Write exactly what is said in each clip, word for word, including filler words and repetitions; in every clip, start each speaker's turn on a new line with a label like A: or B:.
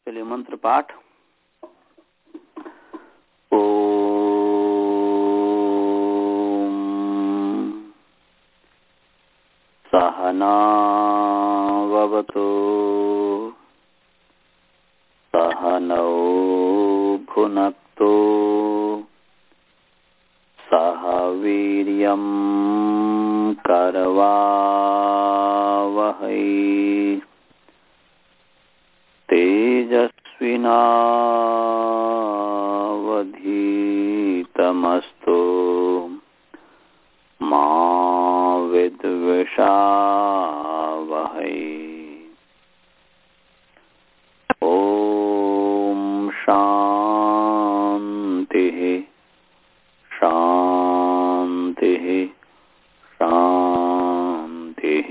A: चलिए मंत्र पाठ। ओम सहनाववतु सहनौ भुनक्तु सह वीर्यं करवावहै तेजस्विनावधीतमस्तु मा विद्विषावहै। ओम शांतिः शांतिः शांतिः।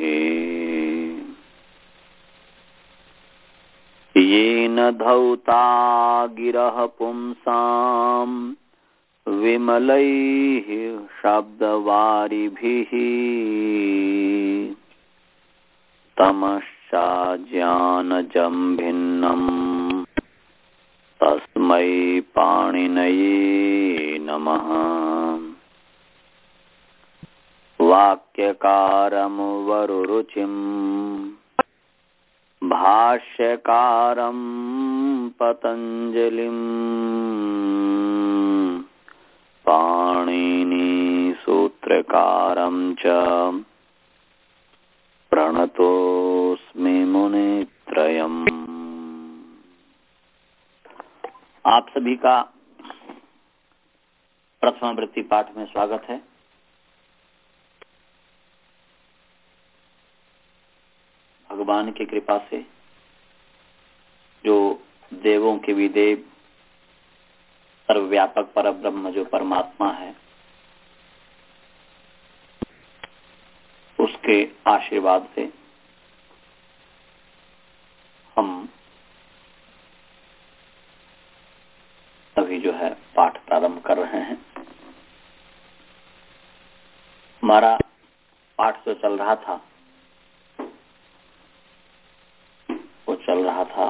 A: येन धौता गिरः पुंसां विमलैः शब्दवारिभिः तमश्चाज्ञानजं भिन्नम् तस्मै पाणिनये नमः। वाक्यकारं वरुरुचिं भाष्यकारं पतञ्जलिं पाणिनिसूत्रकारं च प्रणतोऽस्मि मुनित्रयम्। आप सभी का प्रथम वृत्ति पाठ में स्वागत है। भगवान की कृपा से जो देवों के भी देव सर्वव्यापक परब्रह्म जो परमात्मा है, उसके आशीर्वाद से हम अभी जो है पाठ प्रारंभ कर रहे हैं। हमारा पाठ जो चल रहा था वो चल रहा था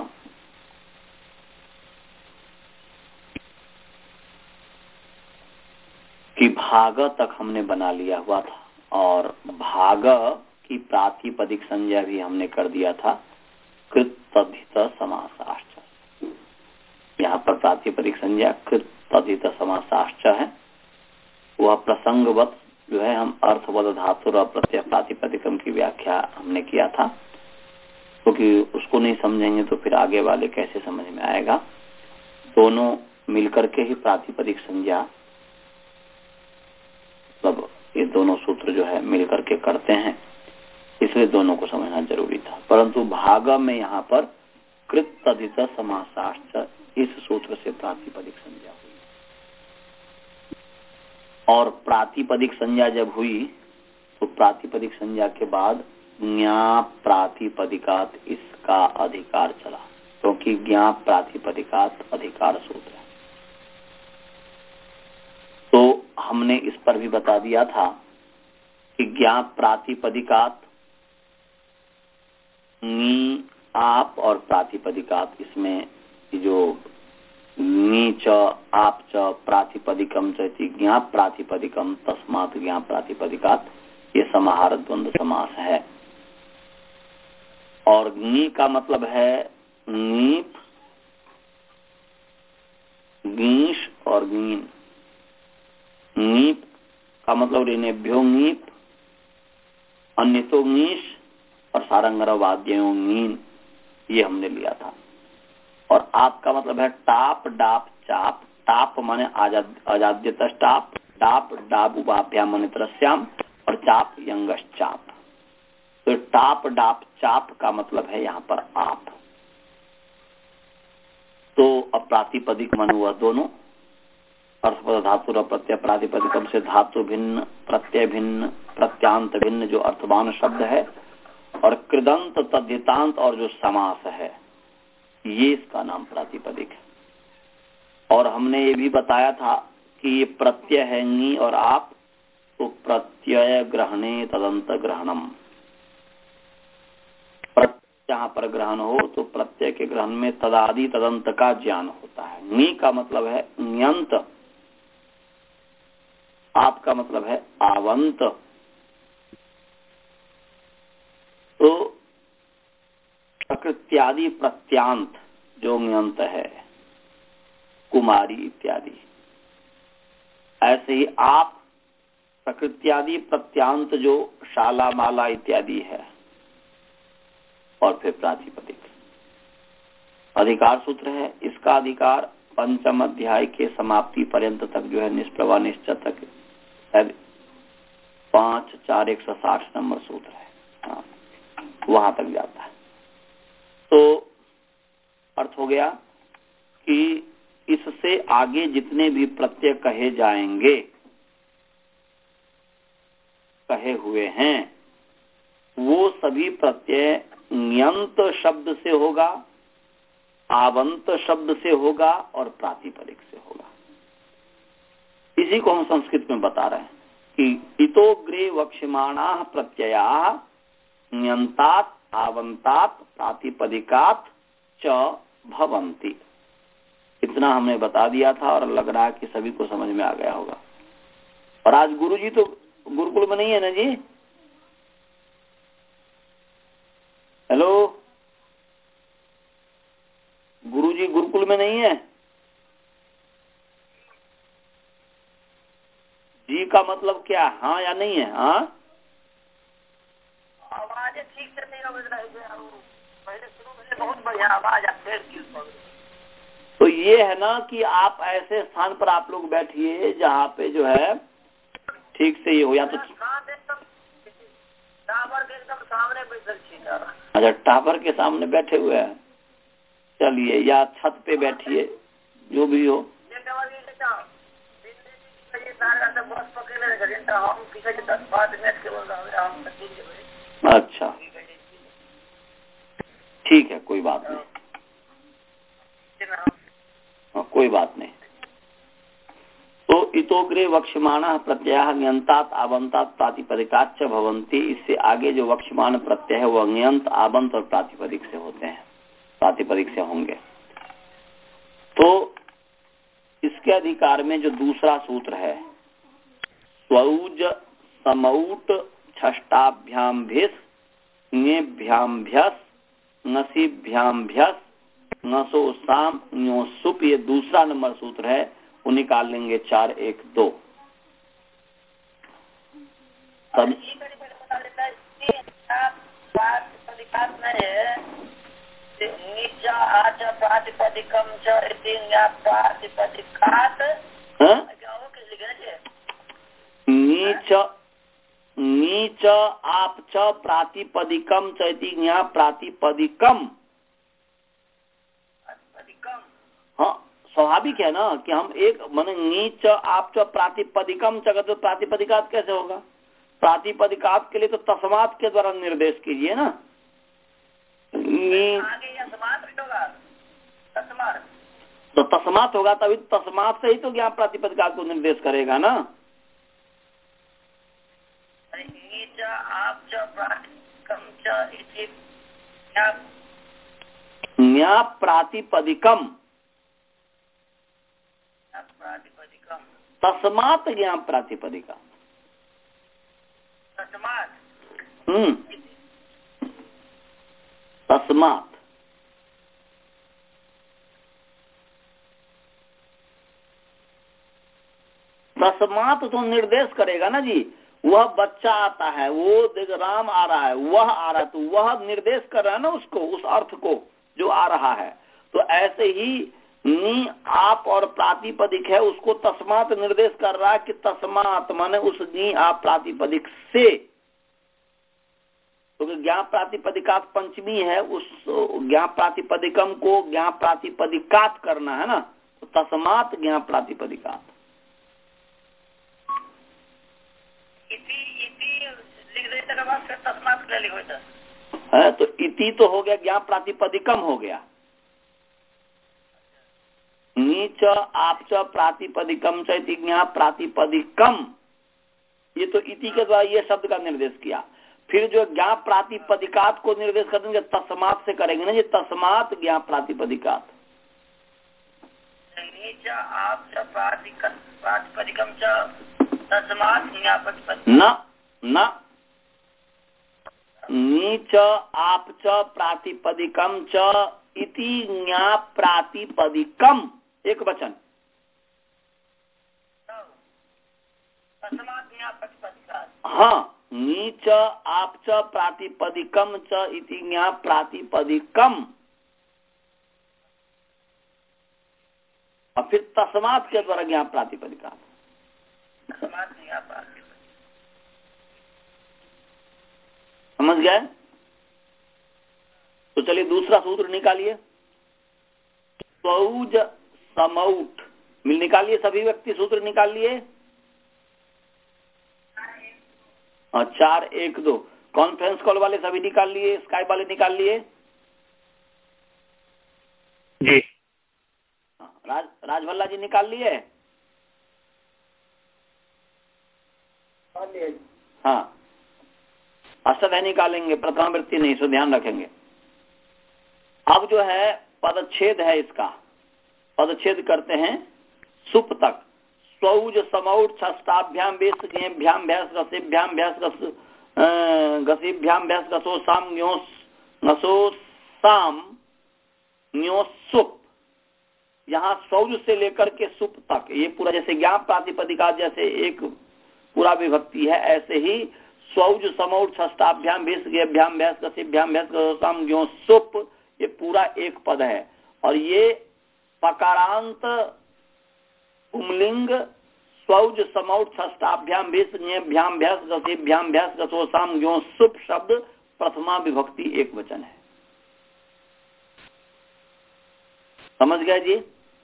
A: कि भाग तक हमने बना लिया हुआ था और भाग की प्रातिपदिक संज्ञा भी हमने कर दिया था कृत तद्धित समासाश्च। यहाँ पर प्रातिपदिक संज्ञा कृत तद्धित समासाश्च है। वह प्रसंगवत जो है हम अर्थवद धातु और प्रत्यय प्रातिपदिकम की व्याख्या हमने किया था, क्योंकि तो उसको नहीं समझेंगे तो फिर आगे वाले कैसे समझ में आएगा। दोनों मिलकर के ही प्रातिपदिक संज्ञा, मतलब ये दोनों सूत्र जो है मिलकर के करते हैं, इसलिए दोनों को समझना जरूरी था। परंतु भाग में यहाँ पर कृत तद्धित समासाश्च इस सूत्र से प्रातिपदिक संज्ञा हुई और प्रातिपदिक संज्ञा जब हुई तो प्रातिपदिक संज्ञा के बाद ज्ञा प्रातिपदिकात इसका अधिकार चला, क्योंकि तो ज्ञा प्रातिपदिकात अधिकार सूत्र है। तो हमने इस पर भी बता दिया था कि ज्ञा प्रातिपदिकात नी आप और प्रातिपदिकात, इसमें जो नी च आप च प्रातिपदिकम चेति ज्ञा प्रातिपदिकम तस्मात् ज्ञा प्रातिपदिकात, ये समाहार द्वंद्व समास है। और नी का मतलब है नीप, गीश और गीन। नीप का मतलब ऋणेभ्यो नीप, अन्यतो नीश और सारंगर वाद्यों नीन, ये हमने लिया था। और आप का मतलब है टाप डाप चाप। टाप माने अजाद्यत टाप, डाप डाब उपाभ्याम माने त्रस्याम और चाप यंगश चाप। तो टाप डाप चाप का मतलब है यहाँ पर आप। तो अप्रातिपदिक मन हुआ दोनों, अर्थपद धातु और प्रत्यय प्रातिपदिकम से धातु भिन्न प्रत्यय भिन्न प्रत्यांत भिन्न जो अर्थवान शब्द है, और कृदंत तद्धितांत और जो समास है, ये इसका नाम प्रातिपदिक है। और हमने ये भी बताया था कि ये प्रत्यय है नी और आप, तो प्रत्यय ग्रहणे तदंत ग्रहणम, जहाँ पर ग्रहण हो तो प्रत्यय के ग्रहण में तदादि तदंत का ज्ञान होता है। नी का मतलब है न्यंत, आपका मतलब है आवंत। तो प्रकृत्यादि प्रत्यांत जो न्यंत है, कुमारी इत्यादि, ऐसे ही आप प्रकृत्यादि प्रत्यांत जो शाला माला इत्यादि है, और फिर प्रातिपदिक। अधिकार सूत्र है, इसका अधिकार पंचम अध्याय के समाप्ति पर्यंत तक जो है निष्प्रभा निश्चय तक शायद पांच चार एक सौ साठ नंबर सूत्र है, हाँ, वहां तक जाता है। तो अर्थ हो गया कि इससे आगे जितने भी प्रत्यय कहे जाएंगे, कहे हुए हैं, वो सभी प्रत्यय न्यंत शब्द से होगा, आवंत शब्द से होगा और प्रातिपदिक से होगा। इसी को हम संस्कृत में बता रहे हैं कि इतोग्रे वक्ष्यमाणा प्रत्यया न्यंतात आवंतात प्रातिपदिकात च भवन्ति। इतना हमने बता दिया था और लग रहा है कि सभी को समझ में आ गया होगा। और आज गुरुजी तो गुरुकुल में नहीं है ना जी? हेलो, गुरुजी गुरुकुल में नहीं है? जी का मतलब क्या, हाँ या नहीं है? हाँ,
B: आवाज ठीक से नहीं हो रही है, पहले शुरू में बहुत बढ़िया आवाज आती है।
A: तो ये है ना कि आप ऐसे स्थान पर आप लोग बैठिए जहाँ पे जो है ठीक से ये हो, या तो
B: टावर के एकदम सामने बैठल छी।
A: अच्छा, टावर के सामने बैठे हुए हैं, चलिए, या छत पे बैठिए, जो भी हो। अच्छा, ठीक है, कोई बात नहीं, हाँ, कोई बात नहीं। तो इतोग्रे वक्ष्यमाणः प्रत्ययः न्यंतात आवंतात प्रातिपदिकाच्च भवन्ति। इससे आगे जो वक्ष्यमाण प्रत्यय है वो न्यंत, आवंत और प्रातिपदिक से होते हैं, प्रातिपदिक से होंगे। तो इसके अधिकार में जो दूसरा सूत्र है, स्वौज समौट छष्टाभ्याम भिस ङेभ्याम भ्यस नसीभ्याम भ्यस नसो साम न्यो सुप, ये दूसरा नंबर सूत्र है, वो निकाल लेंगे चार एक दो। तब नीच नीच आप च प्रातिपदिकम चैति ज्ञा प्रातिपदिकम। हाँ, स्वाभाविक है ना कि हम एक मन नीच आप च प्रातिपदिकम चगत, तो प्रातिपदिकात कैसे होगा? प्रातिपदिकात के लिए तो तस्मात के द्वारा निर्देश कीजिए ना। तो तस्मात होगा तभी, तस्मात से ही तो ज्ञान प्रातिपदिकात को निर्देश करेगा ना। न्या प्रातिपदिकम तस्मात ज्ञान प्रातिपदिका। हम्म, तस्मात। तस्मात तो निर्देश करेगा ना जी। वह बच्चा आता है, वो देख राम आ रहा है, वह आ रहा है, तो वह निर्देश कर रहा है ना उसको, उस अर्थ को जो आ रहा है। तो ऐसे ही नी आप और प्रातिपदिक है, उसको तस्मात निर्देश कर रहा है कि तस्मात माने उस नी आप प्रातिपदिक से, क्योंकि तो ज्ञान प्रातिपदिकात पंचमी है, उस ज्ञान प्रातिपदिकम को ज्ञान प्रातिपदिकात करना है ना, तो तस्मात ज्ञान प्रातिपदिकात। है तो इति तो हो गया, ज्ञान प्रातिपदिकम हो गया। नीच आप च प्रातिपदिकम चैति ज्ञान प्रातिपदिकम, ये तो इति के द्वारा ये शब्द का निर्देश किया। फिर जो ज्ञाप प्रातिपदिकात को निर्देश कर देंगे तस्मात से करेंगे ना, ये तस्मात ज्ञाप प्रातिपदिकात।
B: आप प्रातिपदिकम तस्मात
A: न न नीच आप च प्रातिपदिकम च इति ज्ञाप प्रातिपदिकम एक वचन। हाँ, नीच आप च प्रातिपदिकम च इति ज्ञाप प्रातिपदिकम, और फिर तस्मात के द्वारा ज्ञाप प्रातिपदिका। समझ गए? तो चलिए दूसरा सूत्र निकालिए। स्वौज समौट मिल निकालिए, सभी व्यक्ति सूत्र निकाल लिए। और चार एक दो कॉन्फ्रेंस कॉल वाले सभी निकाल लिए, स्काइप वाले निकाल लिए
C: जी।
A: राज राजभल्ला जी निकाल लिए? हाँ, अष्टदय निकालेंगे, प्रथमावृत्ति नहीं, सो ध्यान रखेंगे। अब जो है पदच्छेद है, इसका पदच्छेद करते हैं सुप तक। स्वौज समौट षष्ठाभ्याम बेस भ्याम भ्यास गसेभ्याम भ्यास गसेभ्याम भ्यास गसो साम न्योस नसो साम न्योस सुप। यहाँ स्वौज से लेकर के सुप तक ये पूरा जैसे ज्ञाप प्रातिपदिका जैसे एक पूरा विभक्ति है, ऐसे ही स्वौज समौट षष्ठाभ्याम भेष गेभ्याम भ्यास गसेभ्याम भ्यास गसो साम न्योस सुप ये पूरा एक पद है। और ये पकारांत पुंलिंग स्वौज समौट षष्ठाभ्याम भेषभ्याम भ्यास गसेभ्याम भ्यास गसो साम यो सुप शब्द प्रथमा विभक्ति एक वचन है। समझ गए जी?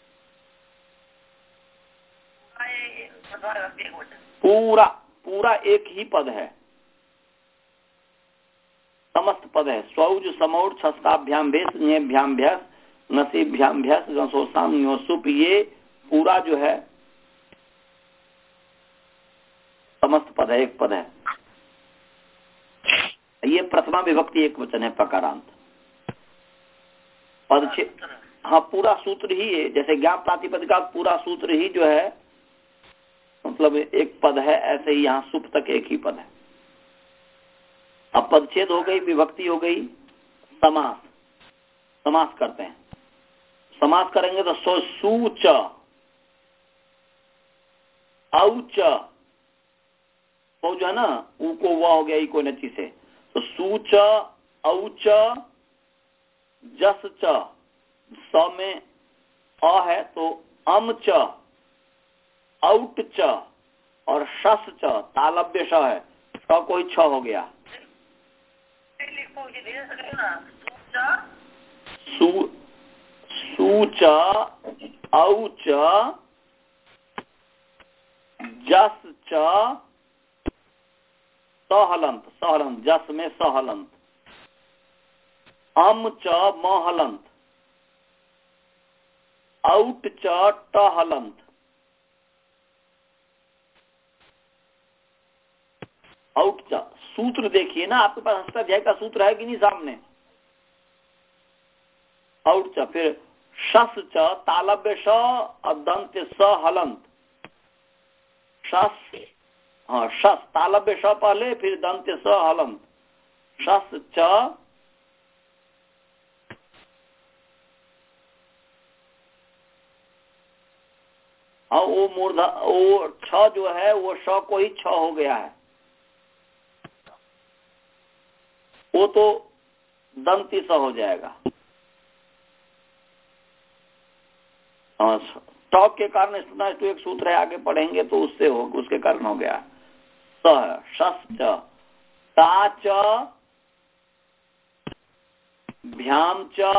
A: पूरा पूरा एक ही पद है, समस्त पद है। स्वौज समौट षष्ठाभ्याम भेषभ्याम भ्यास नसेभ्याम भ्यास गसो साम यो सुप ये पूरा जो है समस्त पद है, एक पद है। ये प्रथमा विभक्ति एक वचन है पकारांत पद छे। हाँ, पूरा सूत्र ही है, जैसे ज्ञाप प्रातिपदिका पूरा सूत्र ही जो है मतलब एक पद है, ऐसे ही यहाँ सुप तक एक ही पद है। अब पदच्छेद हो गई, विभक्ति हो गई, समास समास करते हैं। समास करेंगे तो सो सूच औच, तो जो है ना ऊ को वह हो गया ई को नची से, तो सूच औच जस च, स में अ है तो अम च औट च और शस च तालव्य श है, स कोई छ हो गया। सू सूच औच जस च सहलंत, सहलंत जस में सहलंत, अम च महलंत, औट च टहलंत, औट च। सूत्र देखिए ना, आपके पास अष्टाध्यायी का सूत्र है कि नहीं सामने? औट च, फिर शस च तालव्य श और दंत स हलंत, शस, हाँ शस तालव्य श पहले फिर दंत स हलंत, शस च और वो मूर्धा वो छ जो है वो श को ही छ हो गया है, वो तो दंती स हो जाएगा। टॉप के कारण इतना तो एक सूत्र है, आगे पढ़ेंगे तो उससे हो, उसके कारण हो गया स शस ताच भ्याम च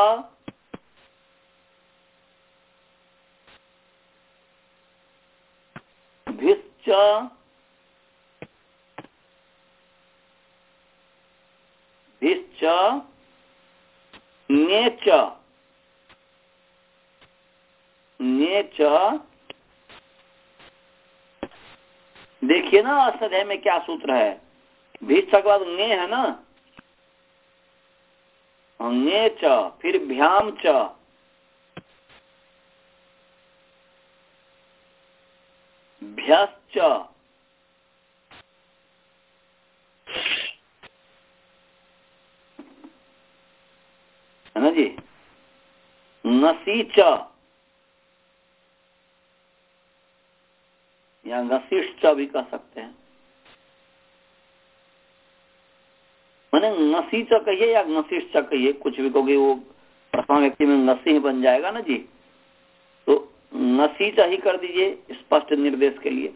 A: भिश्च भिश्च ङेच ङेच। देखिए ना अष्टाध्यायी में क्या सूत्र है, भीष्ट के बाद ङे है ना, ङे च, फिर भ्याम च, भ्यश्च, है ना जी, ङसी च या ङसिष्ठ भी कह सकते हैं। मैंने ङसी च कहिए या ङसिष्ठ कहिए, कुछ भी कहोगे वो प्रथम व्यक्ति में ङसी ही बन जाएगा ना जी। तो ङसी च ही कर दीजिए स्पष्ट निर्देश के लिए,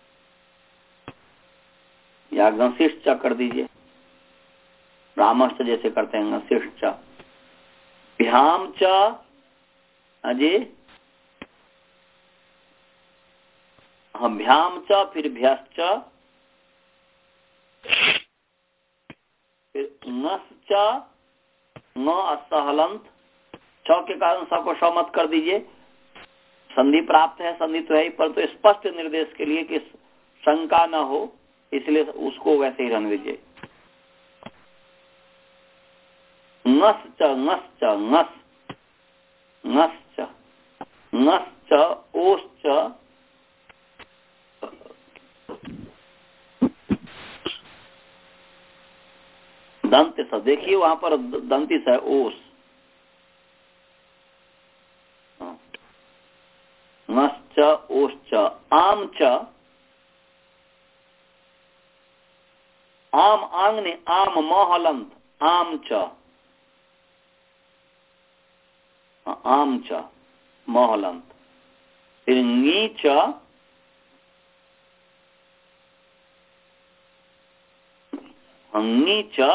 A: या ङसिष्ठ च कर दीजिए, रामश्च जैसे करते हैं ङसिष्ठ च। भ्याम च अजय, हाँ भ्याम च, फिर भ्यश्च, फिर ङस च, न असहलंत, छ के कारण स को श मत कर दीजिए, संधि प्राप्त है, संधि तो है ही, पर तो स्पष्ट निर्देश के लिए कि शंका न हो, इसलिए उसको वैसे ही रहने दीजिए। ङस च, ङस च, ङस, ङस च, ङस च, ओस च, दंत स, देखिए वहां पर दंती स है ओस, ङस च, ओस च, आम च, आम आंग ने आम महलंत, आम च, आम च महलंत, फिर ङी च, ङी च,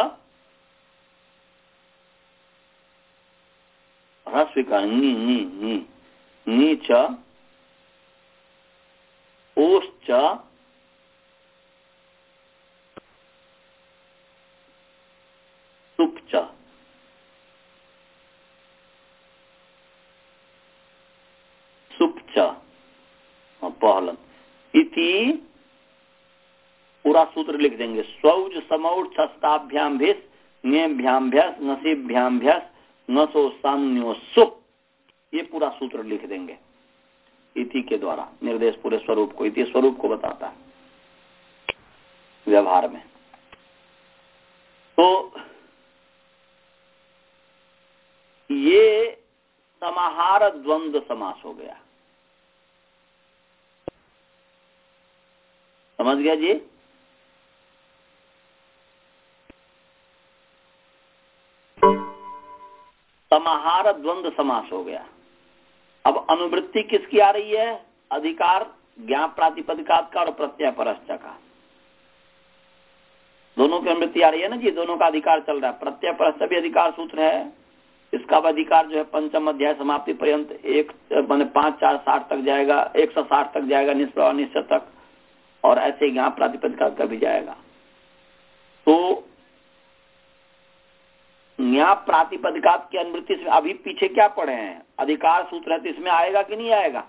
A: ह्रस्विकार ङी ङी ङी, ङी च, ओस च, सुप च, सुप च, पहलन इति पूरा सूत्र लिख देंगे। स्वौज समौर छस्ताभ्याम भिस, ङेभ्याम भ्यस, ङसीभ्याम भ्यस, ङसो साम्यो सुप, ये पूरा सूत्र लिख देंगे इति के द्वारा। निर्देश पूरे स्वरूप को, इति स्वरूप को बताता है व्यवहार में। तो ये समाहार द्वंद्व समास हो गया, समझ गया जी। समाहार द्वंद्व समास हो गया। अब अनुवृत्ति किसकी आ रही है? अधिकार ज्ञान प्रातिपदिकात का और प्रत्यय परश्च का, दोनों की अनुवृत्ति आ रही है ना जी, दोनों का अधिकार चल रहा है। प्रत्यय परश्च भी अधिकार सूत्र है, इसका अधिकार जो है पंचम अध्याय समाप्ति पर्यंत एक माने पांच चार साठ तक जाएगा, एक सौ साठ तक जाएगा, निष्प्रभ निश्चय तक, और ऐसे ज्ञान प्रातिपदिकात का भी जाएगा। तो न्याय प्रातिपदिकात की अनुवृत्ति से अभी पीछे क्या पढ़े हैं? अधिकार सूत्र है, तो इसमें आएगा कि नहीं आएगा?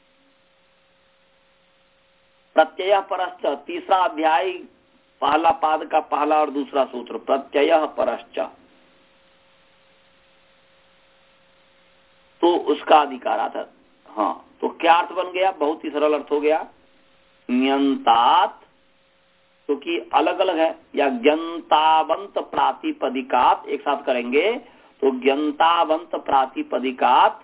A: प्रत्यय परश्च, तीसरा अध्याय पहला पाद का पहला और दूसरा सूत्र, प्रत्यय परश्च, तो उसका अधिकार आता है। हाँ, तो क्या अर्थ बन गया? बहुत ही सरल अर्थ हो गया, न्यंतात, क्योंकि तो अलग अलग है, या ज्ञंतावंत प्रातिपदिकात एक साथ करेंगे तो ज्ञंतावंत प्रातिपदिकात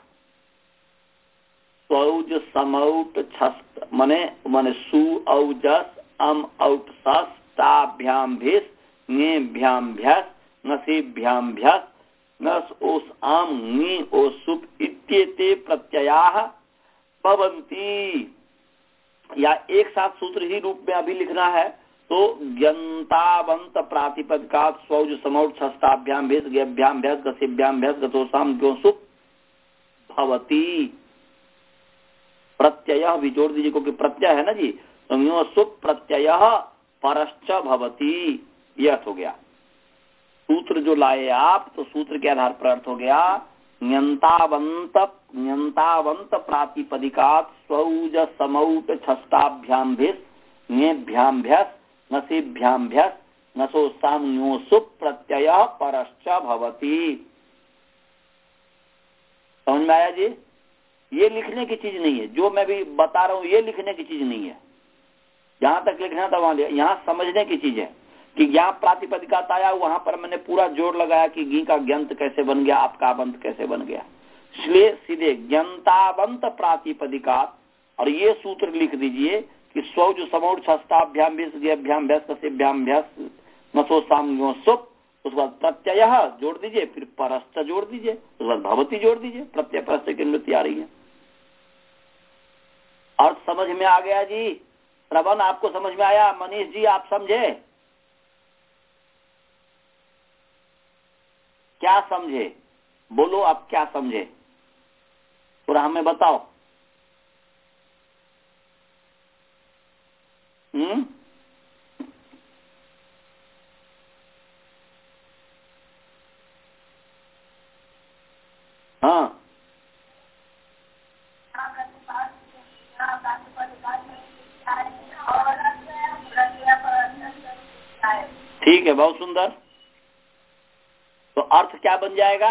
A: स्वौज समौट छस्त मने मने सु औजस अम औट सस ताभ्याम भिस ङेभ्याम भ्यस ङसीभ्याम भ्यस ङस ओस आम ङी ओस सुप इत्येते प्रत्ययाः भवन्ति। या एक साथ सूत्र ही रूप में अभी लिखना है तो ज्ञंतावंत प्रातिपदिकात स्वौज समौट छस्ताभ्याम भेद गेभ्याम भ्यस गसीभ्याम भ्यस गतोसाम ग्योसुप भवति। प्रत्यय भी जोड़ दीजिए क्योंकि प्रत्यय है ना जी, तो ग्योसुप प्रत्यय परश्च भवति, यह अर्थ हो गया। सूत्र जो लाए आप, तो सूत्र के आधार पर अर्थ हो गया न्यंतावंत न्यंतावंत प्रातिपदिकात स्वौज समौट छस्ताभ्याम भिस ङेभ्याम भ्यस ङसीभ्याम भ्यस नसो साम्यो सुप प्रत्यय परश्च भवति। समझ में आया जी? ये लिखने की चीज नहीं है, जो मैं भी बता रहा हूं ये लिखने की चीज नहीं है। जहां तक लिखना था वहां, यहाँ समझने की चीज है कि यहाँ प्रातिपदिकात आया, वहां पर मैंने पूरा जोर लगाया कि गी का ज्ञंत कैसे बन गया, आपका अबंत कैसे बन गया। इसलिए सीधे ज्ञंताबंत प्रातिपदिकात, और ये सूत्र लिख दीजिए कि स्वज समौढ़ छस्ताभ्याम भ्याम भ्यस्त भ्याम भ्यस्त नसो साम्यो सुप, उसके बाद प्रत्यय जोड़ दीजिए, फिर परस्त जोड़ दीजिए, उसके बाद भवती जोड़ दीजिए, प्रत्यय परस्त की अनुवृत्ति आ रही है। और समझ में आ गया जी? श्रवण आपको समझ में आया? मनीष जी आप समझे? क्या समझे? बोलो आप क्या समझे, थोड़ा हमें बताओ। हम्म हाँ ठीक है, बहुत सुंदर। तो अर्थ क्या बन जाएगा?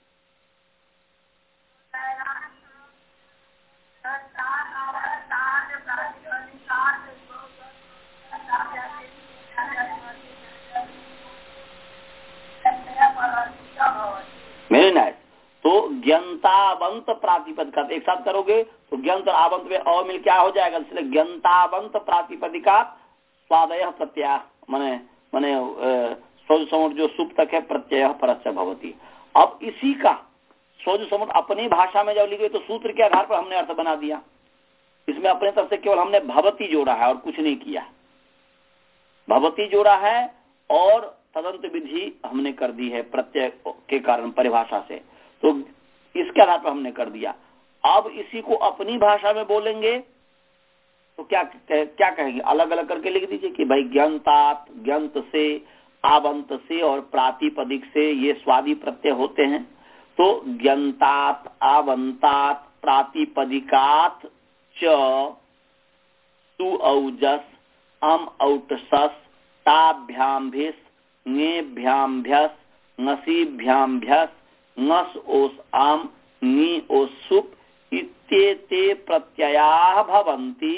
A: Very nice. तो ज्ञंतावंत प्रातिपदिका एक साथ करोगे तो ज्ञंत और आवंत में अ मिल क्या हो जाएगा, इसलिए ज्ञंतावंत प्रातिपदिका स्वादय प्रत्यय माने माने स्वज समुद्र जो सुप तक है प्रत्यय परस्य भवती। अब इसी का स्वज समुद्र अपनी भाषा में जब लिखे तो सूत्र के आधार पर हमने अर्थ बना दिया। इसमें अपने तरफ से केवल हमने भवती जोड़ा है और कुछ नहीं किया। भवती जोड़ा है और तदंत विधि हमने कर दी है प्रत्यय के कारण परिभाषा से, तो इसके आधार पर हमने कर दिया। अब इसी को अपनी भाषा में बोलेंगे तो क्या क्या कहेंगे, अलग अलग करके लिख दीजिए कि भाई ज्ञंतात, ज्ञंत से, आवंत से और प्रातिपदिक से ये स्वादि प्रत्यय होते हैं। तो ज्ञंतात, आवंतात, प्रातिपदिकात च सु औजस अम औटसस ताभ्याम्भिस ङेभ्याम्भ्यस ङसीभ्याम्भ्यस ङस ओस आम नी ओस सुप इत्येते प्रत्ययाः भवन्ति।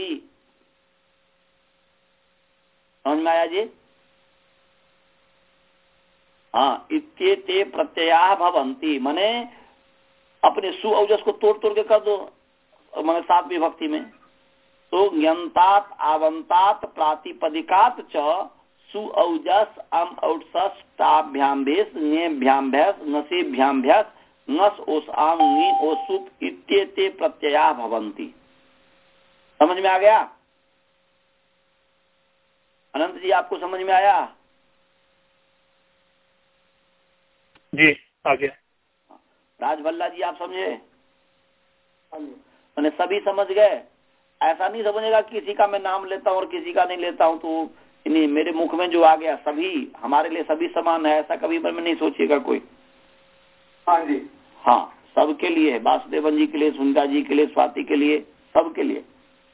A: समझ में आया जी? हाँ, इत्येते प्रत्ययाः भवन्ति माने अपने सु औजस को तोड़ तोड़ के कर दो, माने सात विभक्ति में। तो ज्ञंतात, आवंतात, प्रातिपदिकात च सु औजस अम औटसस ताभ्याम्भिस ङेभ्याम्भ्यस ङसीभ्याम्भ्यस नस ओस आम नी ओस सुप इत्येते प्रत्यया भवन्ति। समझ में आ गया? अनंत जी आपको समझ में आया?
C: जी आ गया।
A: राजभल्ला जी आप समझे? मैंने सभी समझ गए? ऐसा नहीं समझेगा किसी का मैं नाम लेता हूँ और किसी का नहीं लेता हूँ तो नहीं, मेरे मुख में जो आ गया सभी हमारे लिए सभी समान है, ऐसा कभी मन में नहीं सोचिएगा कोई।
D: हाँ जी,
A: हाँ, सबके लिए है, वासुदेवन जी के लिए, सुनीता जी के लिए, स्वाति के लिए, सबके लिए,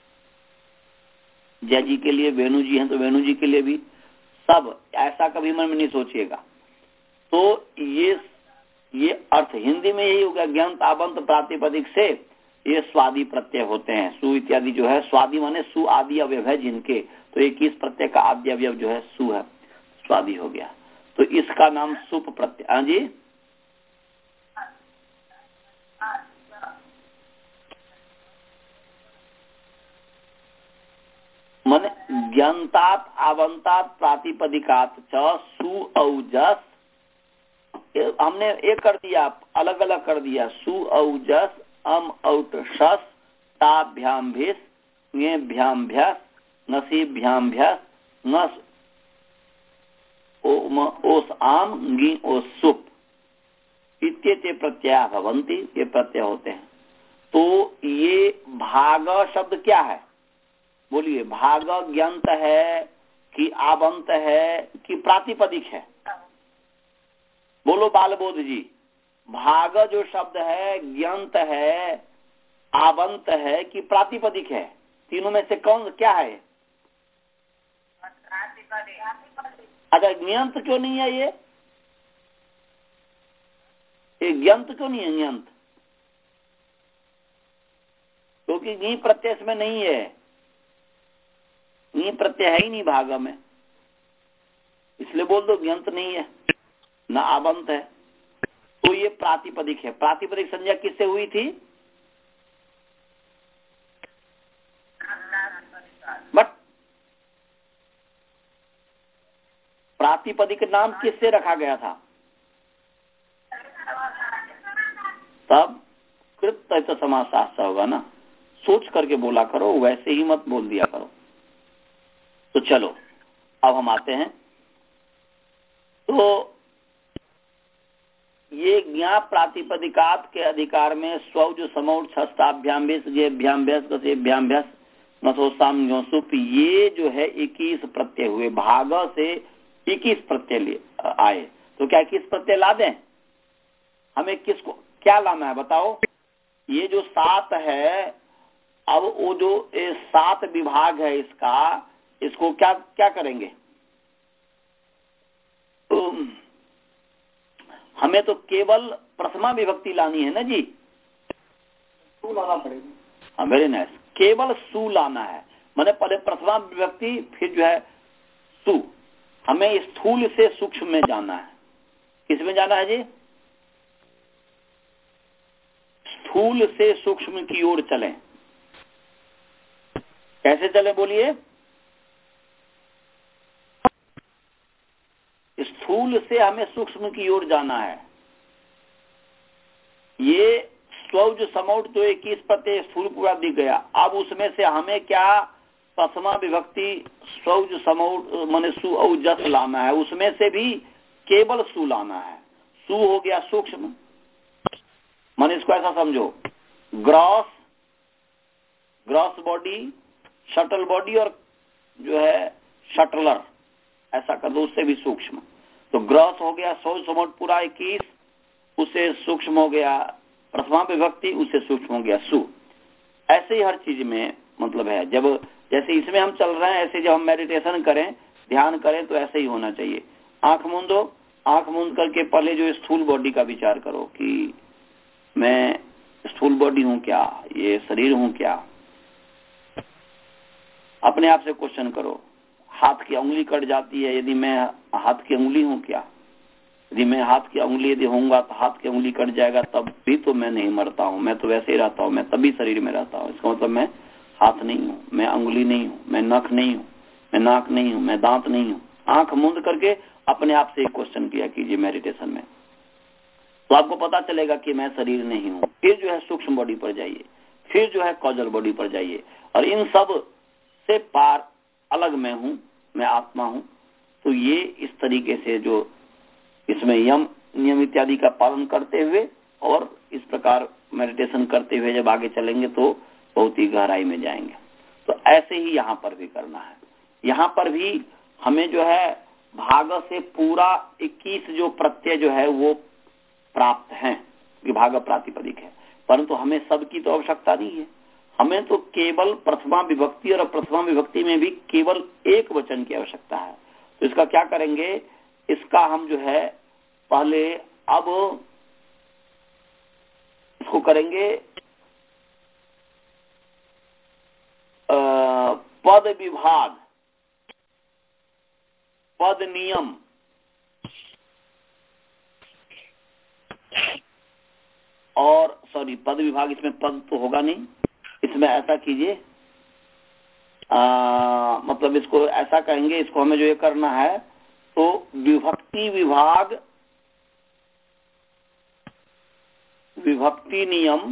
A: जय जी के लिए, वेणु जी हैं तो वेणु जी के लिए भी, सब, ऐसा कभी मन में नहीं सोचिएगा। तो ये ये अर्थ हिंदी में यही होगा, ज्ञान आबंत प्रातिपदिक से ये स्वादि प्रत्यय होते हैं। सु इत्यादि जो है, स्वादि माने सु आदि अवयव है जिनके, तो इक्कीस प्रत्यय का आदि अवयव जो है सु है, स्वादि हो गया, तो इसका नाम सुप प्रत्यय। हाँ जी, माने ज्ञानतात आवंतात प्रातिपदिकात च सु औजस, हमने एक कर दिया, अलग अलग कर दिया, सु औजस अम औट शस ताभ्याम्भिस ङेभ्याम्भ्यस नसीभ्याम्भ्यस नस ओस आम गी ओस सुप इत्येते प्रत्यय भवन्ति, ये प्रत्यय होते हैं। तो ये भाग शब्द क्या है बोलिए? भाग ज्ञंत है कि आवंत है कि प्रातिपदिक है? बोलो बालबोध जी, भाग जो शब्द है ज्ञंत है, आवंत है कि प्रातिपदिक है? तीनों में से कौन क्या है? अच्छा ज्ञंत क्यों नहीं है? ये ये ज्ञंत क्यों नहीं है? ज्ञंत क्योंकि गी प्रत्यय में नहीं है, गी प्रत्यय है ही नहीं भाग में, इसलिए बोल दो ज्ञंत नहीं है, न आबंत है। तो ये प्रातिपदिक है। प्रातिपदिक संज्ञा किससे हुई थी? बट प्रातिपदिक नाम किससे रखा गया था? तब कृत समास होगा ना। सोच करके बोला करो, वैसे ही मत बोल दिया करो। तो चलो अब हम आते हैं। तो ये ज्ञा प्रातिपदिकात के अधिकार में स्व जो समौट छस्ताभ्याम्भ्यास मथोसाम योसुप, ये जो है इक्कीस प्रत्यय हुए, भाग से इक्कीस प्रत्यय आए। तो क्या इक्कीस प्रत्यय ला दें? हमें किसको क्या लाना है बताओ? ये जो सात है, अब वो जो सात विभाग है इसका, इसको क्या क्या करेंगे? तो हमें तो केवल प्रथमा विभक्ति लानी है ना जी,
D: सु लाना पड़ेगा।
A: Very nice. केवल सु लाना है, मैंने पहले प्रथमा विभक्ति फिर जो है सु। हमें स्थूल से सूक्ष्म में जाना है। किस में जाना है जी? स्थूल से सूक्ष्म की ओर चलें। कैसे चले बोलिए? स्थूल से हमें सूक्ष्म की ओर जाना है। ये स्वज समौट तो इक्कीस प्रत्यय स्थूल पूरा दिख गया। अब उसमें से हमें क्या प्रथमा विभक्ति स्वज समौट माने सु औ जस लाना है। उसमें से भी केवल सु लाना है। सु हो गया सूक्ष्म, माने इसको ऐसा समझो, gross gross body, subtle body और जो है शटलर, ऐसा कर दो, उससे भी सूक्ष्म। तो ग्रॉस हो गया सौ समोट पूरा इक्कीस, उससे सूक्ष्म हो गया प्रथमा विभक्ति, उससे सूक्ष्म हो गया सु। ऐसे ही हर चीज में मतलब है। जब जैसे इसमें हम चल रहे हैं, ऐसे जब हम मेडिटेशन करें, ध्यान करें, तो ऐसे ही होना चाहिए। आंख मूंदो, आंख मूंद करके पहले जो स्थूल बॉडी का विचार करो कि मैं स्थूल बॉडी हूं क्या, ये शरीर हूं क्या। अपने आप से क्वेश्चन करो, हाथ की उंगली कट जाती है, यदि मैं हाथ की उंगली हूं क्या? यदि मैं हाथ की उंगली यदि होऊंगा तो हाथ की उंगली कट जाएगा, तब भी तो मैं नहीं मरता हूं, मैं तो वैसे ही रहता हूं, मैं तभी शरीर में रहता हूं। इसका मतलब मैं हाथ नहीं हूं, मैं उंगली नहीं हूं, मैं नख नहीं हूं, मैं नाक नहीं हूं, मैं दांत नहीं हूं। आंख मूंद करके अपने आप से एक क्वेश्चन किया कीजिए मेडिटेशन में, तो आपको पता चलेगा कि मैं शरीर नहीं हूं। फिर जो है सूक्ष्म बॉडी पर जाइए, फिर जो है कॉजल बॉडी पर जाइए, और इन सब से पार अलग मैं हूं, मैं आत्मा हूं। तो ये इस तरीके से जो इसमें यम नियम इत्यादि का पालन करते हुए और इस प्रकार मेडिटेशन करते हुए जब आगे चलेंगे तो बहुत ही गहराई में जाएंगे। तो ऐसे ही यहाँ पर भी करना है। यहाँ पर भी हमें जो है भाग से पूरा इक्कीस जो प्रत्यय जो है वो प्राप्त हैं, विभाग प्रातिपदिक है, परंतु हमें सबकी तो आवश्यकता नहीं है। हमें तो केवल प्रथमा विभक्ति और प्रथमा विभक्ति में भी केवल एक वचन की आवश्यकता है। तो इसका क्या करेंगे? इसका हम जो है पहले अब इसको करेंगे आ, पद विभाग, पद नियम, और सॉरी पद विभाग, इसमें पद तो होगा नहीं, इसमें ऐसा कीजिए, मतलब इसको ऐसा कहेंगे, इसको हमें जो ये करना है तो विभक्ति विभाग, विभक्ति नियम,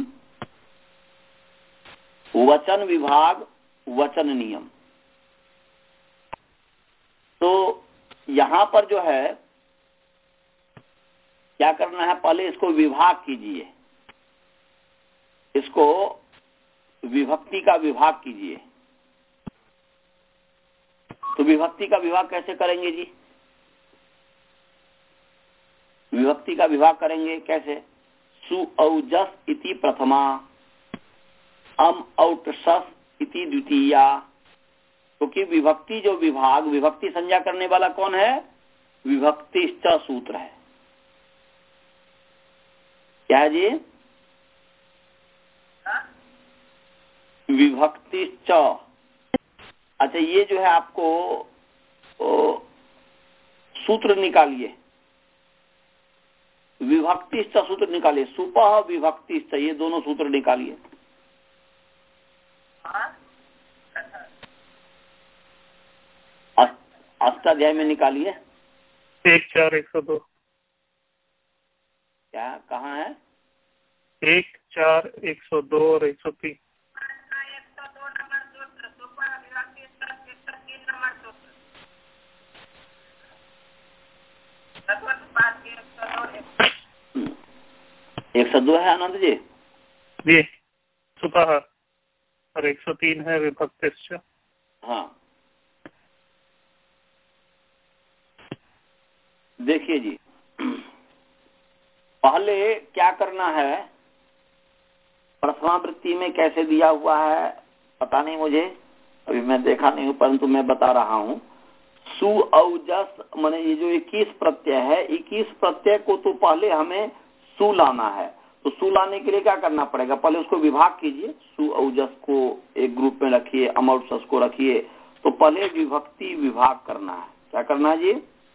A: वचन विभाग, वचन नियम। तो यहां पर जो है क्या करना है, पहले इसको विभाग कीजिए, इसको विभक्ति का विभाग कीजिए। तो विभक्ति का विभाग कैसे करेंगे जी? विभक्ति का विभाग करेंगे कैसे? सु औजस इति प्रथमा, अम औटसस इति द्वितीया। क्योंकि विभक्ति जो विभाग, विभक्ति संज्ञा करने वाला कौन है? विभक्तिश्च सूत्र है। क्या है जी? विभक्तिश्च। अच्छा, ये जो है आपको ओ, सूत्र निकालिए, विभक्तिश्च सूत्र निकालिए, सुपह विभक्तिश्च, ये दोनों सूत्र निकालिए। अष्टाध्याय में निकालिए।
C: एक चार एक सौ दो।
A: क्या कहाँ है?
C: एक चार एक सौ दो और एक सौ तीन।
A: एक सौ दो है आनंद जी?
C: जी, सुपह और एक सौ तीन है विभक्तिश्च।
A: हाँ, देखिए जी, पहले क्या करना है, प्रथमावृत्ति में कैसे दिया हुआ है पता नहीं मुझे, अभी मैं देखा नहीं हूं, परंतु मैं बता रहा हूं। सु औजस माने ये जो इक्कीस प्रत्यय है, इक्कीस प्रत्यय को तो पहले हमें सु लाना है। तो सु लाने के लिए क्या करना पड़ेगा, पहले उसको विभाग कीजिए। सु औजस को एक ग्रुप में रखिए, अमौजस को रखिए। तो पहले विभक्ति विभाग करना है। क्या करना है जी?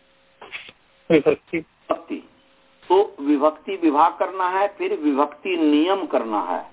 C: विभक्ति
A: विभक्ति। तो विभक्ति विभाग करना है, फिर विभक्ति नियम करना है,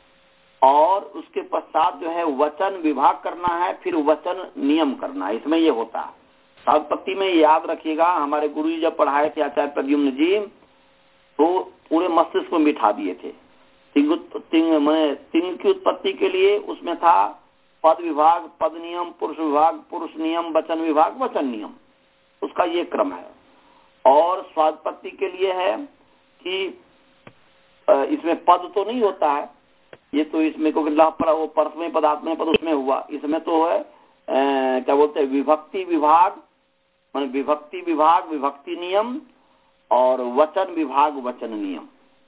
A: और उसके पश्चात जो है वचन विभाग करना है, फिर वचन नियम करना है। इसमें ये होता है। सावपत्ति में याद रखिएगा, हमारे गुरु जी जब पढ़ाए थे आचार्य प्रद्युम्न जी, तो पूरे मस्तिष्क में बिठा दिए थे। तिंग तिंग में तिंग की उत्पत्ति के लिए उसमें था पद विभाग, पद नियम, पुरुष विभाग, पुरुष नियम, वचन विभाग, वचन नियम, उसका ये क्रम है। और स्वादपत्ति के लिए है कि इसमें पद तो नहीं होता है, ये तो इसमें को वो परस्मय पदार्थ में पद उसमें हुआ। इसमें तो है आ, क्या बोलते हैं, विभक्ति विभाग, मान विभक्ति विभाग विभक्ति नियम, और वचन विभाग वचन नियम,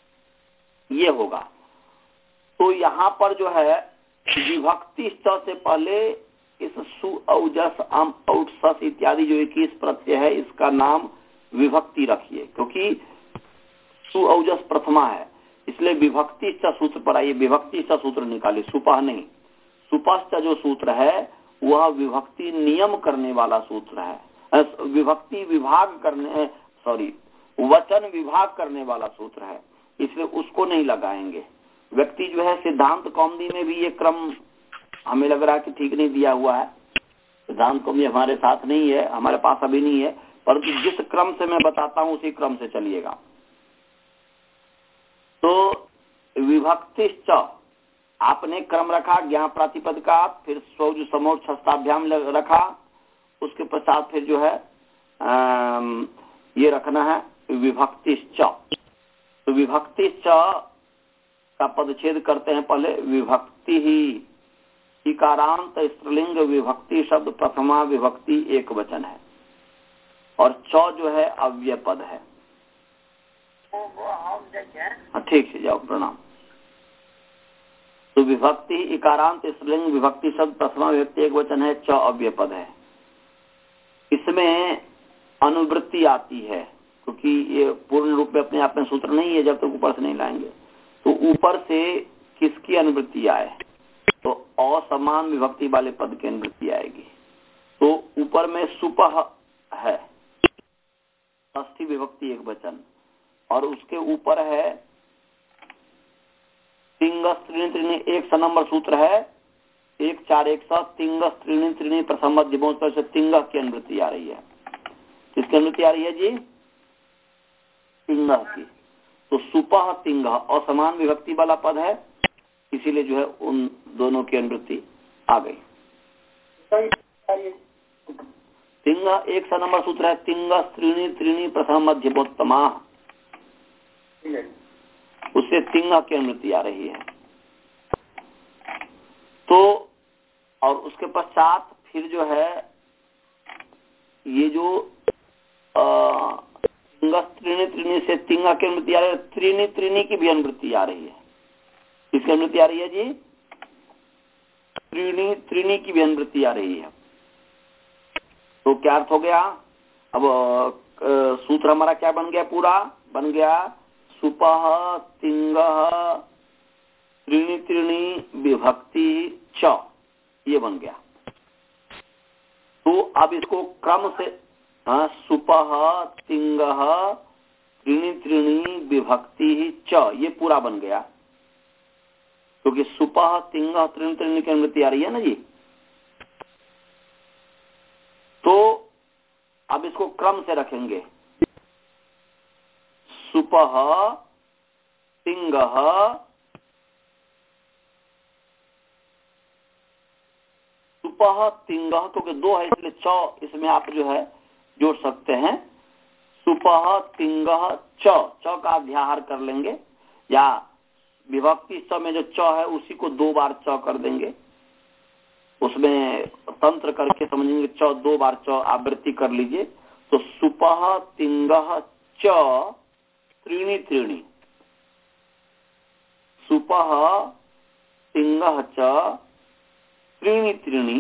A: ये होगा। तो यहाँ पर जो है विभक्ति स्तर से पहले इस सु औजस अम औट सस इत्यादि जो इक्कीस प्रत्यय है, इसका नाम विभक्ति रखिए, क्योंकि सु औजस प्रथमा है, इसलिए विभक्ति सूत्र पर आइए। विभक्ति सूत्र निकालिए, सुपह नहीं। सुपह जो सूत्र है वह विभक्ति नियम करने वाला सूत्र है, विभक्ति विभाग करने सॉरी वचन विभाग करने वाला सूत्र है, इसलिए उसको नहीं लगाएंगे। व्यक्ति जो है सिद्धांत कौमुदी में भी ये क्रम हमें लग रहा है कि ठीक नहीं दिया हुआ है। सिद्धांत कौमुदी हमारे साथ नहीं है, हमारे पास अभी नहीं है, परंतु जिस क्रम से मैं बताता हूं उसी क्रम से चलिएगा। तो विभक्तिश्च आपने क्रम रखा, ज्ञान प्रातिपद का, फिर सौज समोर छस्ताभ्याम रखा, उसके पश्चात फिर जो है आ, ये रखना है विभक्तिश्च। तो विभक्तिश्च का पदच्छेद करते हैं पहले। विभक्ति ही इकारांत स्त्रीलिंग विभक्ति शब्द प्रथमा विभक्ति एक वचन है, और च जो है अव्यय पद है। ठीक है, जाओ, प्रणाम। तो विभक्ति इकारांत स्त्रीलिंग विभक्ति शब्द प्रथमा विभक्ति एक वचन है, च अव्यय पद है। इसमें अनुवृत्ति आती है, क्योंकि ये पूर्ण रूप में अपने आप में सूत्र नहीं है जब तक ऊपर से नहीं लाएंगे। तो ऊपर से किसकी अनुवृत्ति आए, तो असमान विभक्ति वाले पद की अनुवृत्ति आएगी। तो ऊपर में सुपह है, षष्ठी विभक्ति एक वचन, और उसके ऊपर है तिंगस त्रीणी त्रीणी एक स नंबर सूत्र है, एक चार एक सौ तिंगस त्रीणी त्रीणी प्रथम मध्यमों पर से तिंग की अनुवृत्ति आ रही है। किसकी अनुवृत्ति आ रही है जी? तिंग की। तो सुपह तिंग असमान विभक्ति वाला पद है, इसीलिए जो है उन दोनों की अनुवृत्ति आ गई। तिंग एक सा नंबर सूत्र है, तिंग त्रीणी त्रीणी प्रथम मध्यमोत्तमा, उससे तिंग की अनुवृत्ति आ रही है। तो और उसके पश्चात फिर जो है ये जो तिंग त्रीणी त्रीणी से तिंग की अनुवृत्ति आ रही है, त्रीणी त्रीणी की भी अनुवृत्ति आ रही है। किसकी अनुवृत्ति आ रही है जी? त्रीणी त्रीणी की भी अनुवृत्ति आ रही है। तो क्या अर्थ हो गया? अब सूत्र हमारा क्या बन गया? पूरा बन गया सुपह तिंगह त्रीणि त्रीणि विभक्ति च, ये बन गया। तो अब इसको क्रम से हाँ, सुपह तिंगह त्रीणि त्रीणि विभक्ति च, ये पूरा बन गया, क्योंकि तो सुपह तिंगह त्रीणि त्रीणि की अनुवृत्ति आ रही है ना जी। तो अब इसको क्रम से रखेंगे, सुपह तिंगह सुपह तिंगह, क्योंकि दो है इसलिए च इसमें आप जो है जोड़ सकते हैं। सुपह तिंगह च, च का अध्याहार कर लेंगे, या विभक्ति च में जो च है उसी को दो बार च कर देंगे, उसमें तंत्र करके समझेंगे। च दो बार च आवृत्ति कर लीजिए। तो सुपह तिंगह च त्रीणि त्रीणि, सुपह तिंगह च त्रीणि त्रीणि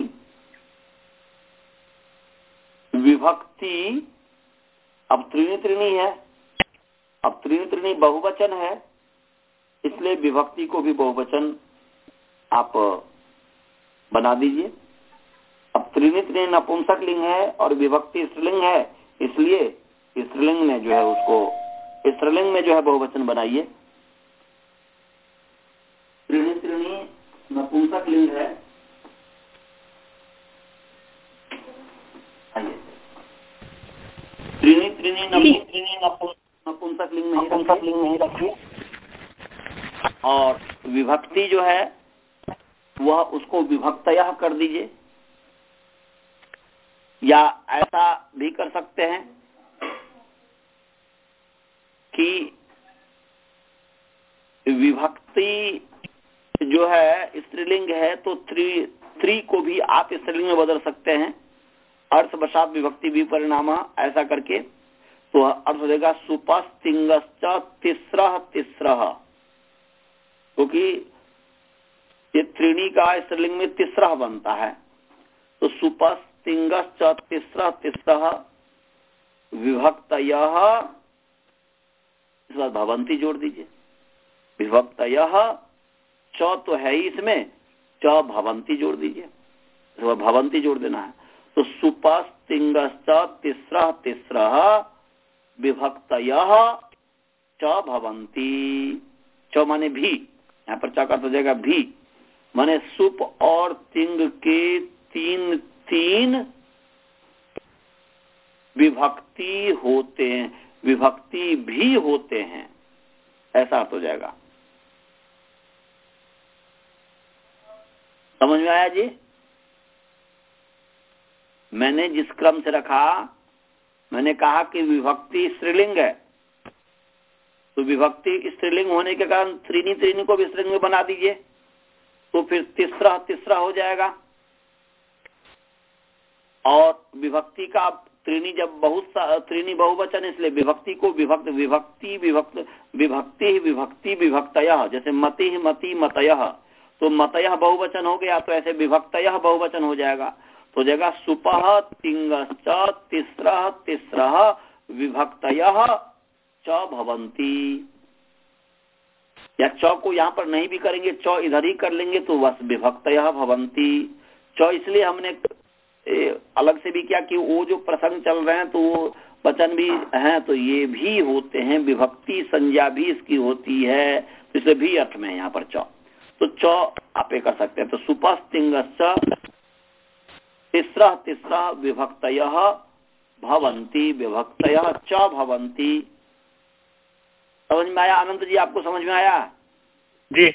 A: विभक्ति। अब त्रीणि त्रीणि है, अब त्रीणि त्रीणि बहुवचन है, इसलिए विभक्ति को भी बहुवचन आप बना दीजिए। अब त्रीणि त्रीणि नपुंसक लिंग है और विभक्ति स्त्रीलिंग है, इसलिए स्त्रीलिंग में जो है उसको स्त्रीलिंग में जो है बहुवचन बनाइए। त्रीणि त्रीणि नपुंसक लिंग है, त्रीणि त्रीणि नपुंसक लिंग में नपुंसक लिंग नहीं रखिए, और विभक्ति जो है वह उसको विभक्तयः कर दीजिए, या ऐसा भी कर सकते हैं कि विभक्ति जो है स्त्रीलिंग है तो त्रि त्रि को भी आप स्त्रीलिंग में बदल सकते हैं, अर्थ वशात विभक्ति भी परिणाम, ऐसा करके तो अर्थ हो जाएगा सुपस तिंगश्च तिस्रः तिस्रः, क्योंकि ये त्रीणी का स्त्रीलिंग में तिस्रः बनता है। तो सुपस तिंगश्च तिस्रः तिस्रः विभक्तयः, इस बार भवंती जोड़ दीजिए। विभक्तयः च तो है ही इसमें, च भवंती जोड़ दीजिए, इस बार भवंती जोड़ देना है। तो सुपस तिंगश्च तिस्रः तिस्रः विभक्तयः च भवंती। च माने भी, यहाँ पर च का तो जाएगा भी, माने सुप और तिंग के तीन तीन विभक्ति होते हैं, विभक्ति भी होते हैं, ऐसा अर्थ हो जाएगा। समझ में आया जी? मैंने जिस क्रम से रखा, मैंने कहा कि विभक्ति स्त्रीलिंग है, तो विभक्ति स्त्रीलिंग होने के कारण त्रीणी त्रीणी को भी स्त्रीलिंग में बना दीजिए, तो फिर तीसरा तीसरा हो जाएगा। और विभक्ति का त्रीणी जब बहुत त्रीणी बहुवचन, इसलिए विभक्ति को विभक्त विभक्ति विभक्त विभक्ति विभक्ति विभक्तयः, जैसे मति मति मतयः, तो मतयः बहुवचन हो गया, तो ऐसे विभक्तयः बहुवचन हो जाएगा। तो जगह सुपह तिंगश्च तिस्रः तिस्रः विभक्तयः च भवंती, या च को यहाँ पर नहीं भी करेंगे, च इधर ही कर लेंगे, तो बस विभक्तयः भवंती। च इसलिए हमने ए, अलग से भी क्या कि वो जो प्रसंग चल रहे हैं तो वो वचन भी हैं, तो ये भी होते हैं, विभक्ति संज्ञा भी इसकी होती है, इसलिए भी अर्थ में यहाँ पर च। तो च आप ये कर सकते हैं। तो सुपस तिंगश्च तिस्रः तिस्रः विभक्तयः भवन्ति, विभक्तयः च भवन्ति। समझ में आया अनंत जी? आपको समझ में आया
C: जी?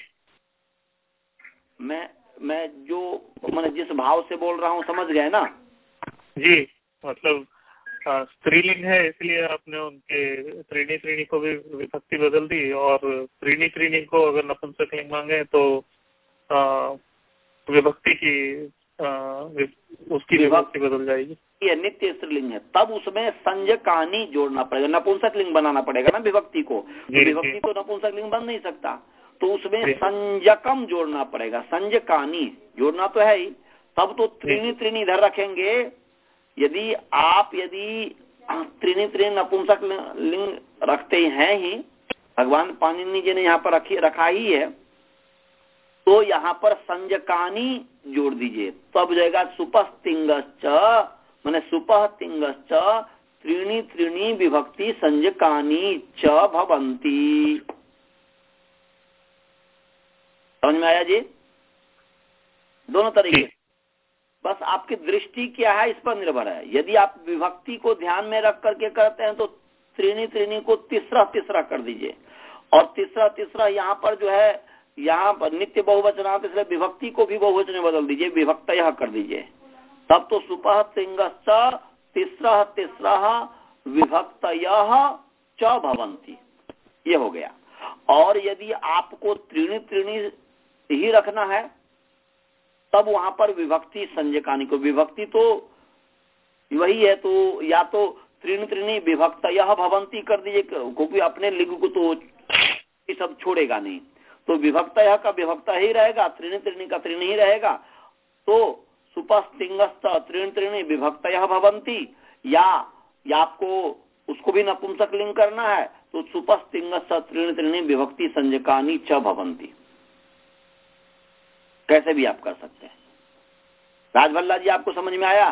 A: मैं मैं जो मैंने जिस भाव से बोल रहा हूँ समझ गए ना
C: जी? मतलब स्त्रीलिंग है इसलिए आपने उनके त्रीणी त्रीणी को भी विभक्ति बदल दी, और त्रीणी त्रीणी को अगर नपुंसक लिंग मांगे तो आ, विभक्ति की आ, उसकी विभक्ति बदल जाएगी।
A: ये नित्य स्त्रीलिंग है, तब उसमें संज्ञकानी जोड़ना पड़ेगा, नपुंसक लिंग बनाना पड़ेगा ना विभक्ति को। तो विभक्ति तो नपुंसक लिंग बन नहीं सकता, तो उसमें संज्ञकम जोड़ना पड़ेगा, संज्ञकानी जोड़ना तो है ही। तब तो त्रीणी त्रीणी इधर रखेंगे। यदि आप यदि त्रिनी त्रिनी नपुंसक लिंग रखते हैं ही, भगवान पाणिनि जी ने यहाँ पर रखी रखा ही है, तो यहाँ पर संजकानी जोड़ दीजिए, तब जाएगा सुपस्तिंगश्च, माने सुपस्तिंगश्च त्रीणी त्रीणी विभक्ति संजकानी च भवंती। समझ में आया जी? दोनों तरीके, बस आपकी दृष्टि क्या है इस पर निर्भर है। यदि आप विभक्ति को ध्यान में रख करके करते हैं तो त्रीणी त्रीणी को तीसरा तीसरा कर दीजिए, और तीसरा तीसरा यहाँ पर जो है, यहाँ पर नित्य बहुवचनांत, इसलिए विभक्ति को भी बहुवचन में बदल दीजिए, विभक्तयः कर दीजिए, तब तो सुपः तिंगश्च तीसरा तीसरा विभक्तयः च भवन्ति, ये हो गया। और यदि आपको त्रीणी त्रीणी ही रखना है तब वहां पर विभक्ति संजकानी को, विभक्ति तो वही है, तो या तो त्रीणी त्रीणी विभक्तयः भवन्ति कर दीजिए, क्योंकि अपने लिंग को तो ये सब छोड़ेगा नहीं, तो विभक्तयः का विभक्त ही रहेगा, त्रीणी त्रीणी का त्रीणी ही रहेगा, तो सुपस्तिंगश्च त्रीणी त्रीणी विभक्तयः भवन्ति, या, या आपको उसको भी नपुंसक लिंग करना है तो सुपस्तिंगश्च त्रीणी त्रीणी विभक्ति संजकानी च भवन्ति, कैसे भी आप कर सकते हैं। राजभल्ला जी आपको समझ में आया?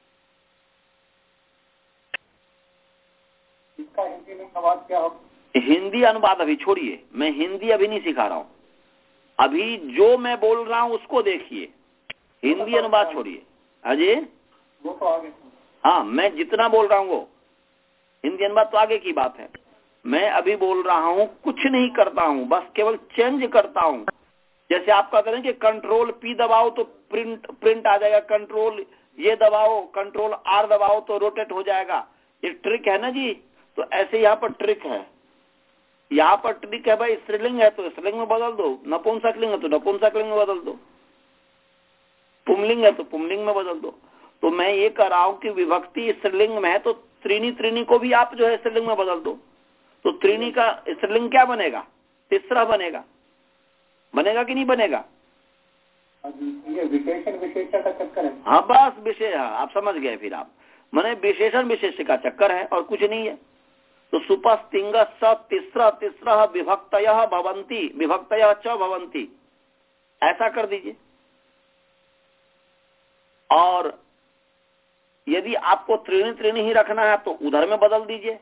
D: इसका हिंदी में अनुवाद क्या हो?
A: हिंदी अनुवाद अभी छोड़िए, मैं हिंदी अभी नहीं सिखा रहा हूँ, अभी जो मैं बोल रहा हूँ उसको देखिए, हिंदी अनुवाद छोड़िए। अजय
D: वो तो आगे,
A: हाँ, मैं जितना बोल रहा हूँ वो हिंदी अनुवाद तो आगे की बात है। मैं अभी बोल रहा हूँ, कुछ नहीं करता हूँ, बस केवल चेंज करता हूँ। जैसे आप कहते हैं कि कंट्रोल पी दबाओ तो प्रिंट प्रिंट आ जाएगा, कंट्रोल ये दबाओ, कंट्रोल आर दबाओ तो रोटेट हो जाएगा, ये ट्रिक है ना जी। तो ऐसे यहाँ पर ट्रिक है, यहाँ पर ट्रिक है भाई, स्त्रीलिंग है तो स्त्रीलिंग में बदल दो, नपुंसक लिंग है तो नपुंसक लिंग में बदल दो, पुंलिंग है तो पुंलिंग में बदल दो। तो मैं ये कह रहा हूँ कि विभक्ति स्त्रीलिंग में है तो त्रीणी त्रीणी को भी आप जो है स्त्रीलिंग में बदल दो, तो त्रीणी का स्त्रीलिंग क्या बनेगा? तीसरा बनेगा, बनेगा कि नहीं बनेगा?
D: ये विशेषण विशेषण का चक्कर है।
A: हाँ बस विशेष, आप समझ गए फिर आप, माने विशेषण विशेष का चक्कर है और कुछ नहीं है। तो सुपस्तिंगश्च तीसरा तीसरा विभक्तयः भवन्ति, विभक्तयः च भवन्ति, ऐसा कर दीजिए। और यदि आपको त्रीणी त्रीणी ही रखना है तो उधर में बदल दीजिए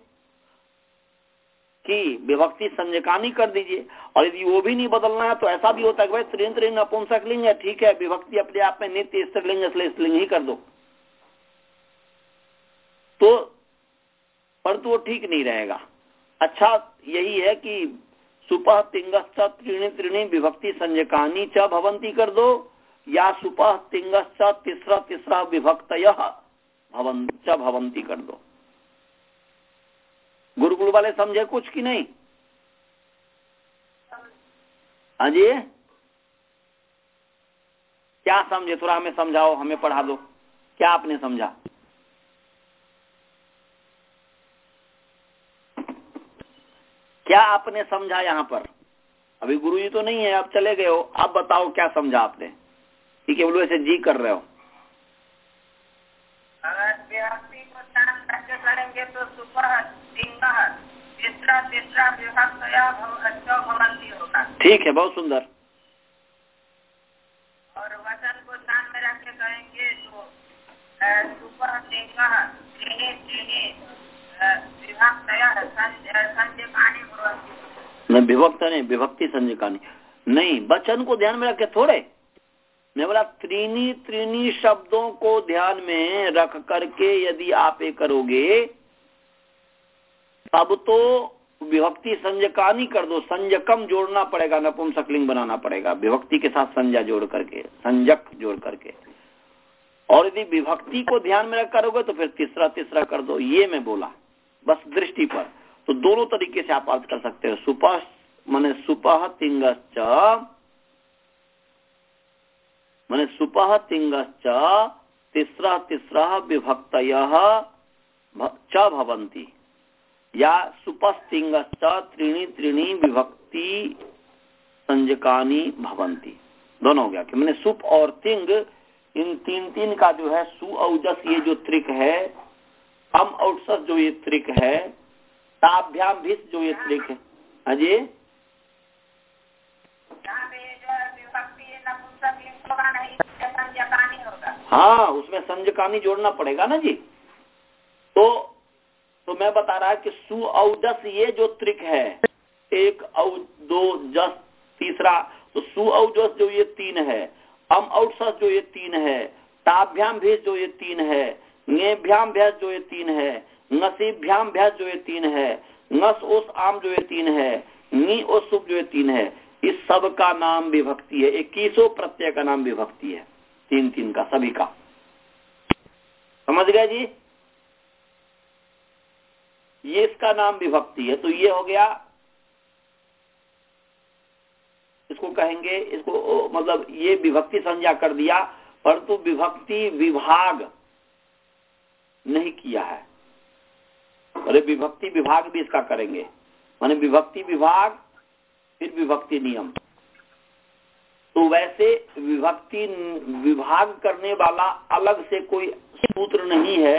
A: कि विभक्ति संजकानी कर दीजिए। और यदि वो भी नहीं बदलना है तो ऐसा भी होता है कि भाई त्रीणी त्रीणी नपुंसक लिंग है, ठीक है, विभक्ति अपने आप में नित्य स्त्रीलिंग इसलिए स्त्रीलिंग ही कर दो, तो परंतु वो ठीक नहीं रहेगा। अच्छा यही है कि सुपः तिंगश्च त्रीणी त्रीणी विभक्ति संजकानी च भवन्ति कर दो, या सुपः तिंगश्च तीसरा तीसरा विभक्तयः च भवन्ति कर दो। गुरुकुल वाले समझे कुछ कि नहीं? हाँ जी, क्या समझे? थोड़ा हमें समझाओ, हमें पढ़ा दो, क्या आपने समझा? क्या आपने समझा यहाँ पर? अभी गुरुजी तो नहीं है, आप चले गए हो, आप बताओ क्या समझा आपने? ठीक है, बोलो ऐसे जी कर रहे हो।
B: अगर विभक्ति को शांत करके करेंगे तो सुपः तिंगः तीसरा तीसरा विभक्तयः भवन्ति होगा।
A: ठीक है, बहुत सुंदर।
B: और वचन को ध्यान में रख के करेंगे तो सुपः तिंगः त्रीणी त्रीणी विभक्तयः संजकानी भवन्ति।
A: नहीं, विभक्त नहीं, विभक्ति संजकानी नहीं, वचन को ध्यान में रख के थोड़े, मैं बोला त्रीणी त्रीणी शब्दों को ध्यान में रख करके यदि आप ये करोगे तब तो विभक्ति संजकानी कर दो, संजकम जोड़ना पड़ेगा, नपुंसकलिंग बनाना पड़ेगा, विभक्ति के साथ संज्ञा जोड़ करके, संजक जोड़ करके। और यदि विभक्ति को ध्यान में रख करोगे तो फिर तीसरा तीसरा कर दो, ये मैं बोला बस दृष्टि पर। तो दोनों तरीके से आप अर्थ कर सकते हो। सुपः माने सुपः तिंगश्च, माने सुपः तिंगश्च तीसरा तीसरा विभक्तयः च भवन्ति, या सुपस्तिंगश्च त्रीणी त्रीणी विभक्ति संजकानी भवन्ति, दोनों हो गया कि मैंने सुप और तिंग इन तीन तीन का जो है सु औजस ये जो त्रिक है अम औटसस जो ये त्रिक है, ताभ्याम भिस जो ये त्रिक है। हाँ जी, हाँ उसमें संजकानी जोड़ना पड़ेगा ना जी। तो तो मैं बता रहा कि सु औजस ये जो त्रिक है, एक औ दो जस तीसरा, तो सु औजस जो ये तीन है, अम औटसस जो ये तीन है, ताभ्याम भेज जो ये तीन है, ङेभ्याम भ्यास जो ये तीन है, ङसीभ्याम भ्यास जो ये तीन है, ङस ओस आम जो ये तीन है, ङी ओस सुप जो ये तीन है, इस सब का नाम विभक्ति है। इक्कीसों प्रत्यय का नाम विभक्ति है, तीन तीन का सभी का। समझ गए जी? ये इसका नाम विभक्ति है। तो ये हो गया, इसको कहेंगे, इसको मतलब ये विभक्ति संज्ञा कर दिया, परंतु विभक्ति विभाग नहीं किया है। अरे विभक्ति विभाग भी इसका करेंगे, माने विभक्ति विभाग फिर विभक्ति नियम। तो वैसे विभक्ति विभाग करने वाला अलग से कोई सूत्र नहीं है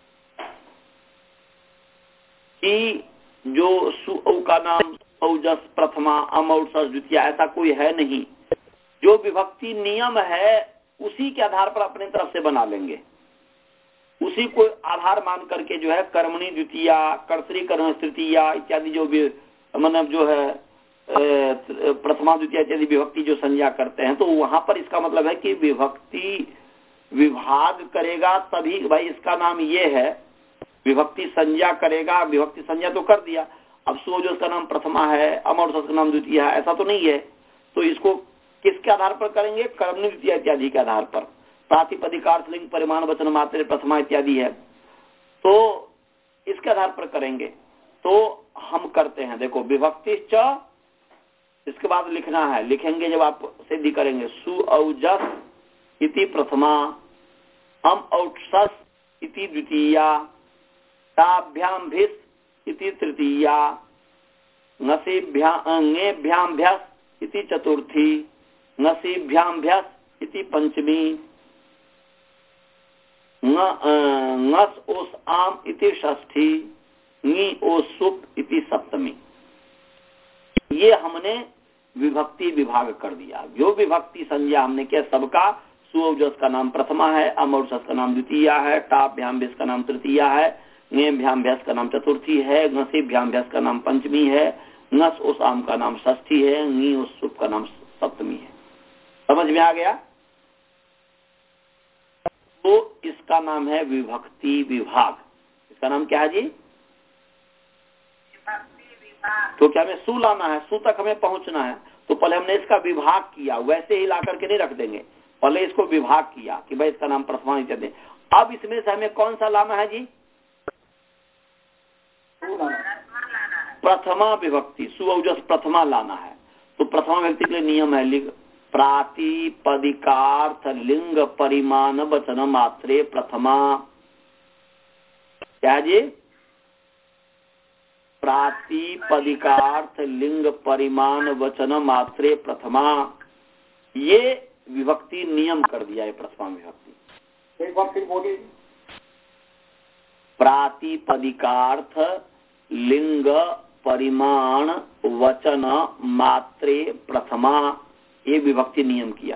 A: कि जो सु औ का नाम औजस प्रथमा, अम औटसस द्वितीया, ऐसा कोई है नहीं। जो विभक्ति नियम है उसी के आधार पर अपने तरफ से बना लेंगे, उसी को आधार मान करके जो है कर्मणि द्वितीया, कर्तरी कर्म तृतीया इत्यादि जो भी मतलब जो है प्रथमा द्वितीया इत्यादि विभक्ति जो संज्ञा करते हैं, तो वहां पर इसका मतलब है कि विभक्ति विभाग करेगा तभी भाई इसका नाम ये है। विभक्ति संज्ञा करेगा, विभक्ति संज्ञा तो कर दिया, अब सुओजस का नाम प्रथमा है, अमौटसस का नाम द्वितीया है, ऐसा तो नहीं है। तो इसको किसके आधार पर करेंगे? कर्मणि द्वितीया इत्यादि के आधार पर। प्रातिपदिकार्थ लिंग परिमाण वचन मात्र प्रथमा इत्यादि है, तो इसके आधार पर करेंगे। तो हम करते हैं, देखो विभक्ति च, इसके बाद लिखना है, लिखेंगे जब आप सिद्धि करेंगे, सु औजस इति प्रथमा, अम औटसस इति द्वितीया, ताभ्याम भिस इति तृतीया, ङेभ्याम भ्यास इति चतुर्थी, ङसीभ्याम भ्यास इति पंचमी, ङस ओस आम इति षष्ठी, ङी ओस सुप इति सप्तमी। ये हमने विभक्ति विभाग कर दिया। जो विभक्ति संज्ञा हमने किया सबका, सुऔजस का नाम प्रथमा है, अम औटसस का नाम द्वितीया है, टाभ्याम भिस का नाम तृतीया है, ङेभ्याम भ्यास का नाम चतुर्थी है, ङसीभ्याम भ्यास का नाम पंचमी है, ङस ओस आम का नाम षष्ठी है, ङी ओस सुप का नाम सप्तमी है। समझ में आ गया? तो इसका नाम है विभक्ति विभाग। इसका नाम क्या है जी? तो क्या हमें सु लाना है, सु तक हमें पहुंचना है, तो पहले हमने इसका विभाग किया, वैसे ही ला करके नहीं रख देंगे, पहले इसको विभाग किया कि भाई इसका नाम प्रथमा इत्यादि। अब इसमें से हमें कौन सा लाना है जी? प्रथमा विभक्ति, सुऔजस प्रथमा लाना है। तो प्रथमा विभक्ति के लिए नियम है, लिंग प्रातिपदिकार्थ लिंग परिमाण वचन मात्रे प्रथमा। क्या जी? प्रातिपदिकार्थ लिंग परिमाण वचन मात्रे प्रथमा, ये विभक्ति नियम कर दिया है। प्रथमा विभक्ति
D: एक बार फिर बोलिए।
A: प्रातिपदिकार्थ लिंग परिमाण वचन मात्रे प्रथमा, ये विभक्ति नियम किया।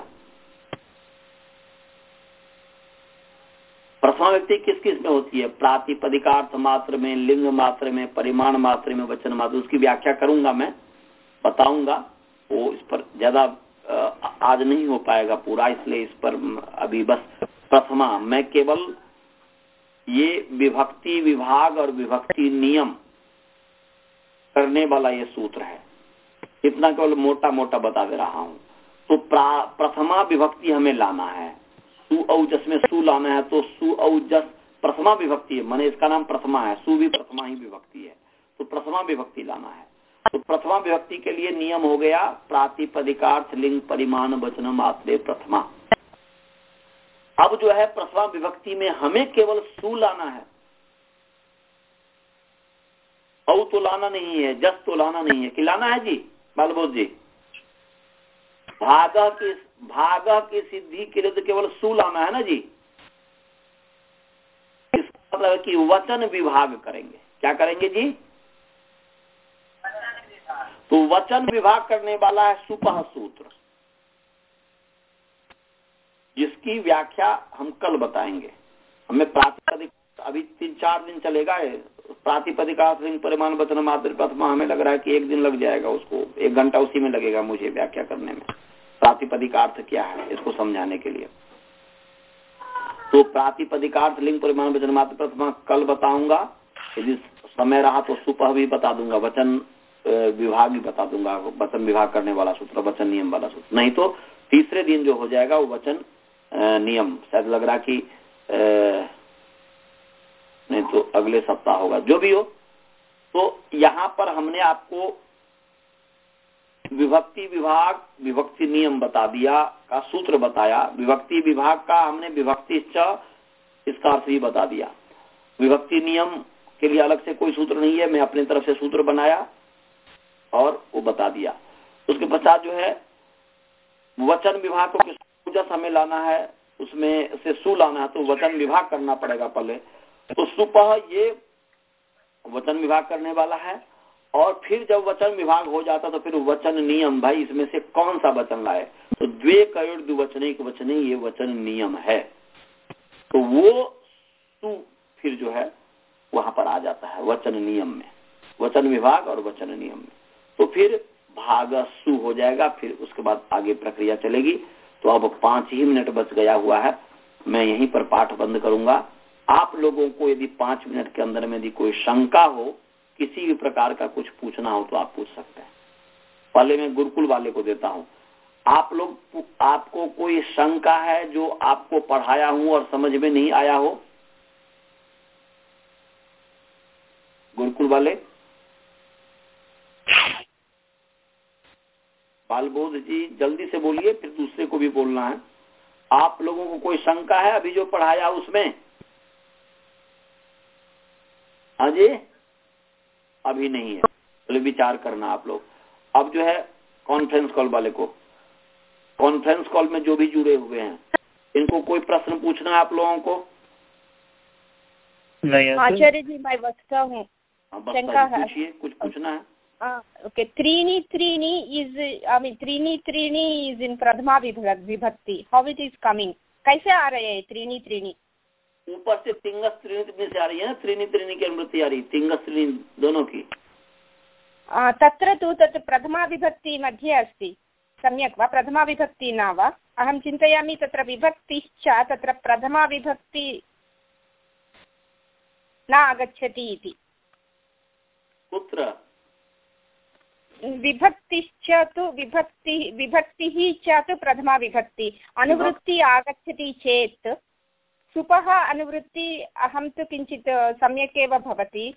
A: प्रथमा व्यक्ति किस किस में होती है? प्रातिपदिकार्थ मात्र में, लिंग मात्र में, परिमाण मात्र में, वचन मात्र। उसकी व्याख्या करूंगा, मैं बताऊंगा, वो इस पर ज्यादा आज नहीं हो पाएगा पूरा, इसलिए इस पर अभी बस प्रथमा, मैं केवल ये विभक्ति विभाग और विभक्ति नियम करने वाला ये सूत्र है, इतना केवल मोटा मोटा बता दे रहा हूं। तो प्रथमा विभक्ति हमें लाना है, सु औजस में सु लाना है, तो सु औजस प्रथमा विभक्ति है, माने इसका नाम प्रथमा है, सु भी प्रथमा ही विभक्ति है, तो प्रथमा विभक्ति लाना है। तो प्रथमा विभक्ति के लिए नियम हो गया प्रातिपदिकार्थ लिंग परिमाण वचन मात्रे प्रथमा। अब जो है प्रथमा विभक्ति में हमें केवल सु लाना है, औ तो लाना नहीं है, जस तो लाना नहीं है। कि लाना है जी बालबोध जी? भाग की भाग की सिद्धि के लिए तो केवल सु लाना है ना जी। इसका मतलब है कि वचन विभाग करेंगे। क्या करेंगे जी? तो वचन विभाग करने वाला है सुपह सूत्र, जिसकी व्याख्या हम कल बताएंगे। हमें प्रातिपदिक अभी तीन चार दिन चलेगा, प्रातिपदिकार्थ लिंग परिमाण वचन मात्र प्रथमा, हमें लग रहा है कि एक दिन लग जाएगा, उसको एक घंटा उसी में लगेगा मुझे व्याख्या करने में। प्रातिपदिकार्थ क्या है इसको समझाने के लिए। तो प्रातिपदिकार्थ लिंग परिमाण वचन मात्र प्रथमा कल बताऊंगा, यदि समय रहा तो सुपह भी बता दूंगा, वचन विभाग भी बता दूंगा, वचन विभाग करने वाला सूत्र, वचन नियम वाला सूत्र। नहीं तो तीसरे दिन जो हो जाएगा वो वचन नियम, शायद लग रहा कि नहीं तो अगले सप्ताह होगा, जो भी हो। तो यहाँ पर हमने आपको विभक्ति विभाग विभक्ति नियम बता दिया, का सूत्र बताया। विभक्ति विभाग का हमने विभक्ति च इसका अर्थ भी बता दिया। विभक्ति नियम के लिए अलग से कोई सूत्र नहीं है, मैं अपनी तरफ से सूत्र बनाया और वो बता दिया। उसके पश्चात जो है वचन विभाग को किस हमें लाना है, उसमें से सु लाना है, तो वचन विभाग करना पड़ेगा पहले। तो सुपह ये वचन विभाग करने वाला है, और फिर जब वचन विभाग हो जाता तो फिर वचन नियम, भाई इसमें से कौन सा वचन लाए, तो द्वे कयोर द्विवचनिक वचने ये वचन नियम है। तो वो सु फिर जो है वहां पर आ जाता है वचन नियम में, वचन विभाग और वचन नियम में। तो फिर भाग सु हो जाएगा, फिर उसके बाद आगे प्रक्रिया चलेगी। तो अब पांच ही मिनट बच गया हुआ है, मैं यहीं पर पाठ बंद करूंगा। आप लोगों को यदि पांच मिनट के अंदर में यदि कोई शंका हो, किसी भी प्रकार का कुछ पूछना हो तो आप पूछ सकते हैं। पहले मैं गुरुकुल वाले को देता हूं। आप लोग, आपको कोई शंका है जो आपको पढ़ाया हूं और समझ में नहीं आया हो? गुरुकुल वाले, बालबोध जी जल्दी से बोलिए, फिर दूसरे को भी बोलना है। आप लोगों को कोई शंका है अभी जो पढ़ाया उसमें? हाँ जी, अभी नहीं है, तो विचार करना आप लोग। अब जो है कॉन्फ्रेंस कॉल वाले को, कॉन्फ्रेंस कॉल में जो भी जुड़े हुए हैं, इनको कोई प्रश्न पूछना है आप लोगों को?
C: नहीं
E: आचार्य जी, मैं बसता हूँ, शंका है,
A: पूछिए, कुछ पूछना है?
E: ओके, त्रीणी त्रीणी इज आई मीन त्रीणी त्रीणी इज इन प्रथमा विभक्ति, हाउ इट इज कमिंग, कैसे आ रहे हैं त्रीणी त्रीणी?
A: ऊपर से तिंगस त्रीणी त्रीणी से आ रही है ना, त्रीणी त्रीणी की अनुवृत्ति आ रही, तिंगस त्रीणी दोनों की।
E: तत्र तु तत् प्रथमा विभक्ति मध्ये अस्ति, सम्यक् वा? प्रथमा विभक्ति न वा? अहं चिन्तयामि तत्र विभक्तिश्च तत्र प्रथमा विभक्ति न आगच्छति इति।
A: कुत्र?
E: विभक्तिश्च तु विभक्ति विभक्तिः च तु प्रथमा विभक्ति, अनुवृत्ति आगच्छति चेत् सुपः अनुवृत्ति अहं तु किञ्चित् सम्यक् एव भवति,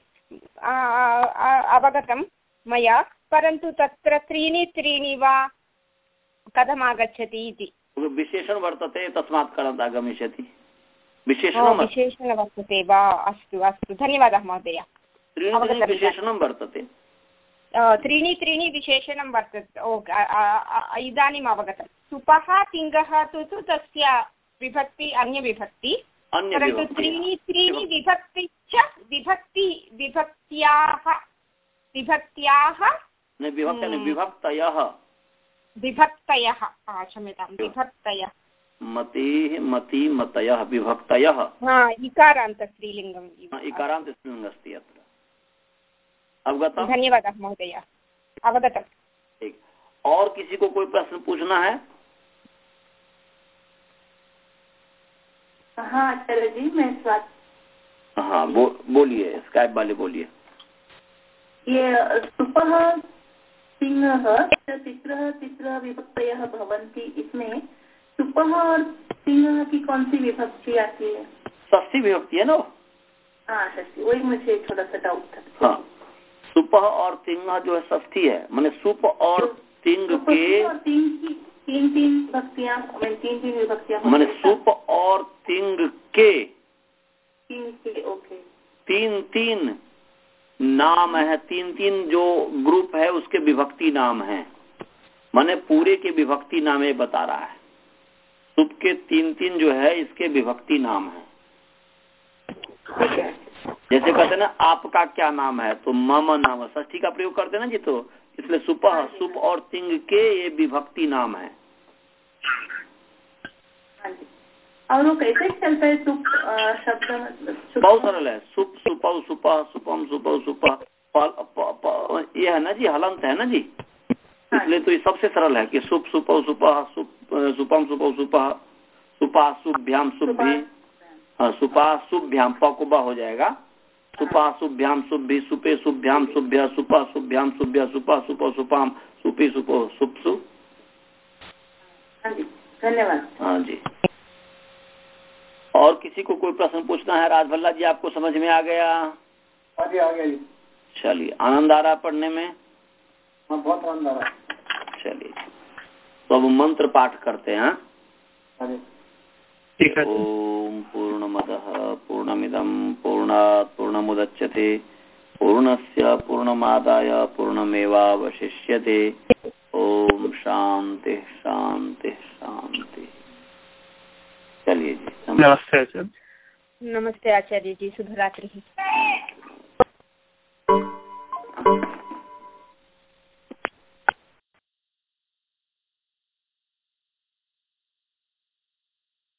E: अवगतं मया, परन्तु तत्र त्रीणि त्रीणि वा कथम् आगच्छति इति।
A: विशेषण वर्तते तस्मात् कारणात् आगमिष्यति। विशेषणं
E: विशेषण वर्तते वा? अस्तु अस्तु, धन्यवादः महोदय।
A: त्रीणि विशेषणं वर्तते,
E: त्रीणि त्रीणि विशेषणं वर्तते, ओके, इदानीम् अवगतं। सुपः तिङ्गः तु तु तस्य विभक्ति अन्यविभक्ति, परन्तु त्रीणि त्रीणि विभक्तिश्च विभक्ति विभक्त्याः विभक्त्याः
A: विभक्तयः
E: विभक्तयः क्षम्यतां विभक्तयः
A: मतिः मति मतयः विभक्तयः।
E: इकारान्त स्त्रीलिङ्गम्,
A: इकारान्त स्त्रीलिङ्गम् अस्ति अत्र। अवगतम्?
E: धन्यवादः महोदय, अवगतम्।
A: ठीक, और किसी को कोई प्रश्न पूछना है?
B: हाँ आचार्य जी, मैं स्वाति।
A: हाँ बो, बोलिए, स्काइप वाले बोलिए।
B: ये सुपः तिङः तिस्रः तिस्रः विभक्तयः भवन्ति, इसमें सुपः और तिङः की कौन सी विभक्ति आती है?
A: षष्ठी विभक्ति है ना?
B: हाँ षष्ठी, वही मुझे थोड़ा सा डाउट था।
A: हाँ, सुपः और तिङः जो है षष्ठी है, माने सुप और तिंग के
B: तीन तीन विभक्तियां, तीन तीन विभक्तियां,
A: माने सुप और तिंग के
B: तीन के, ओके,
A: तीन तीन नाम है, तीन तीन जो ग्रुप है उसके विभक्ति नाम है, माने पूरे के विभक्ति नाम ये बता रहा है। सुप के तीन तीन जो है इसके विभक्ति नाम है। जैसे कहते हैं ना आपका क्या नाम है, तो मम नाम, षष्ठी का प्रयोग करते हैं ना जी, तो इसलिए सुपह सुप और तिंग के ये विभक्ति नाम है।
B: और वो कैसे चलता है सुप शब्द? मतलब
A: बहुत सरल है, सुप सुपौ सुपह सुपम सुपौ सुपह, ये है ना जी, हलंत है ना जी, इसलिए तो ये सबसे सरल है कि सुप सुपौ सुपह सुपम सुपौ सुपह सुपा सुभ्याम सुभी, हाँ सुपा सुभ्याम पकुबा हो जाएगा, सुपा सुभ्याम सुभी सुपे सुभ्याम सुभ्य सुपा सुभ्याम सुभ्य सुपा सुपो सुपाम सुपी सुपो सुपसु।
B: धन्यवाद।
A: हाँ जी, और किसी को कोई प्रश्न पूछना है? राजभल्ला जी आपको समझ में आ गया?
D: हाँ जी आ गया जी।
A: चलिए, आनंद आ रहा पढ़ने में?
D: हाँ बहुत आनंद आ रहा।
A: चलिए, तो अब मंत्र पाठ करते हैं। ओम पूर्णमदः पूर्णमिदं पूर्णात् पूर्णमुदच्यते पूर्णस्य पूर्णमादाय पूर्णमेवावशिष्यते। ओम शांति शांति शांति। चलिए जी,
C: नमस्ते आचार्य।
E: नमस्ते आचार्य जी, शुभ रात्रि।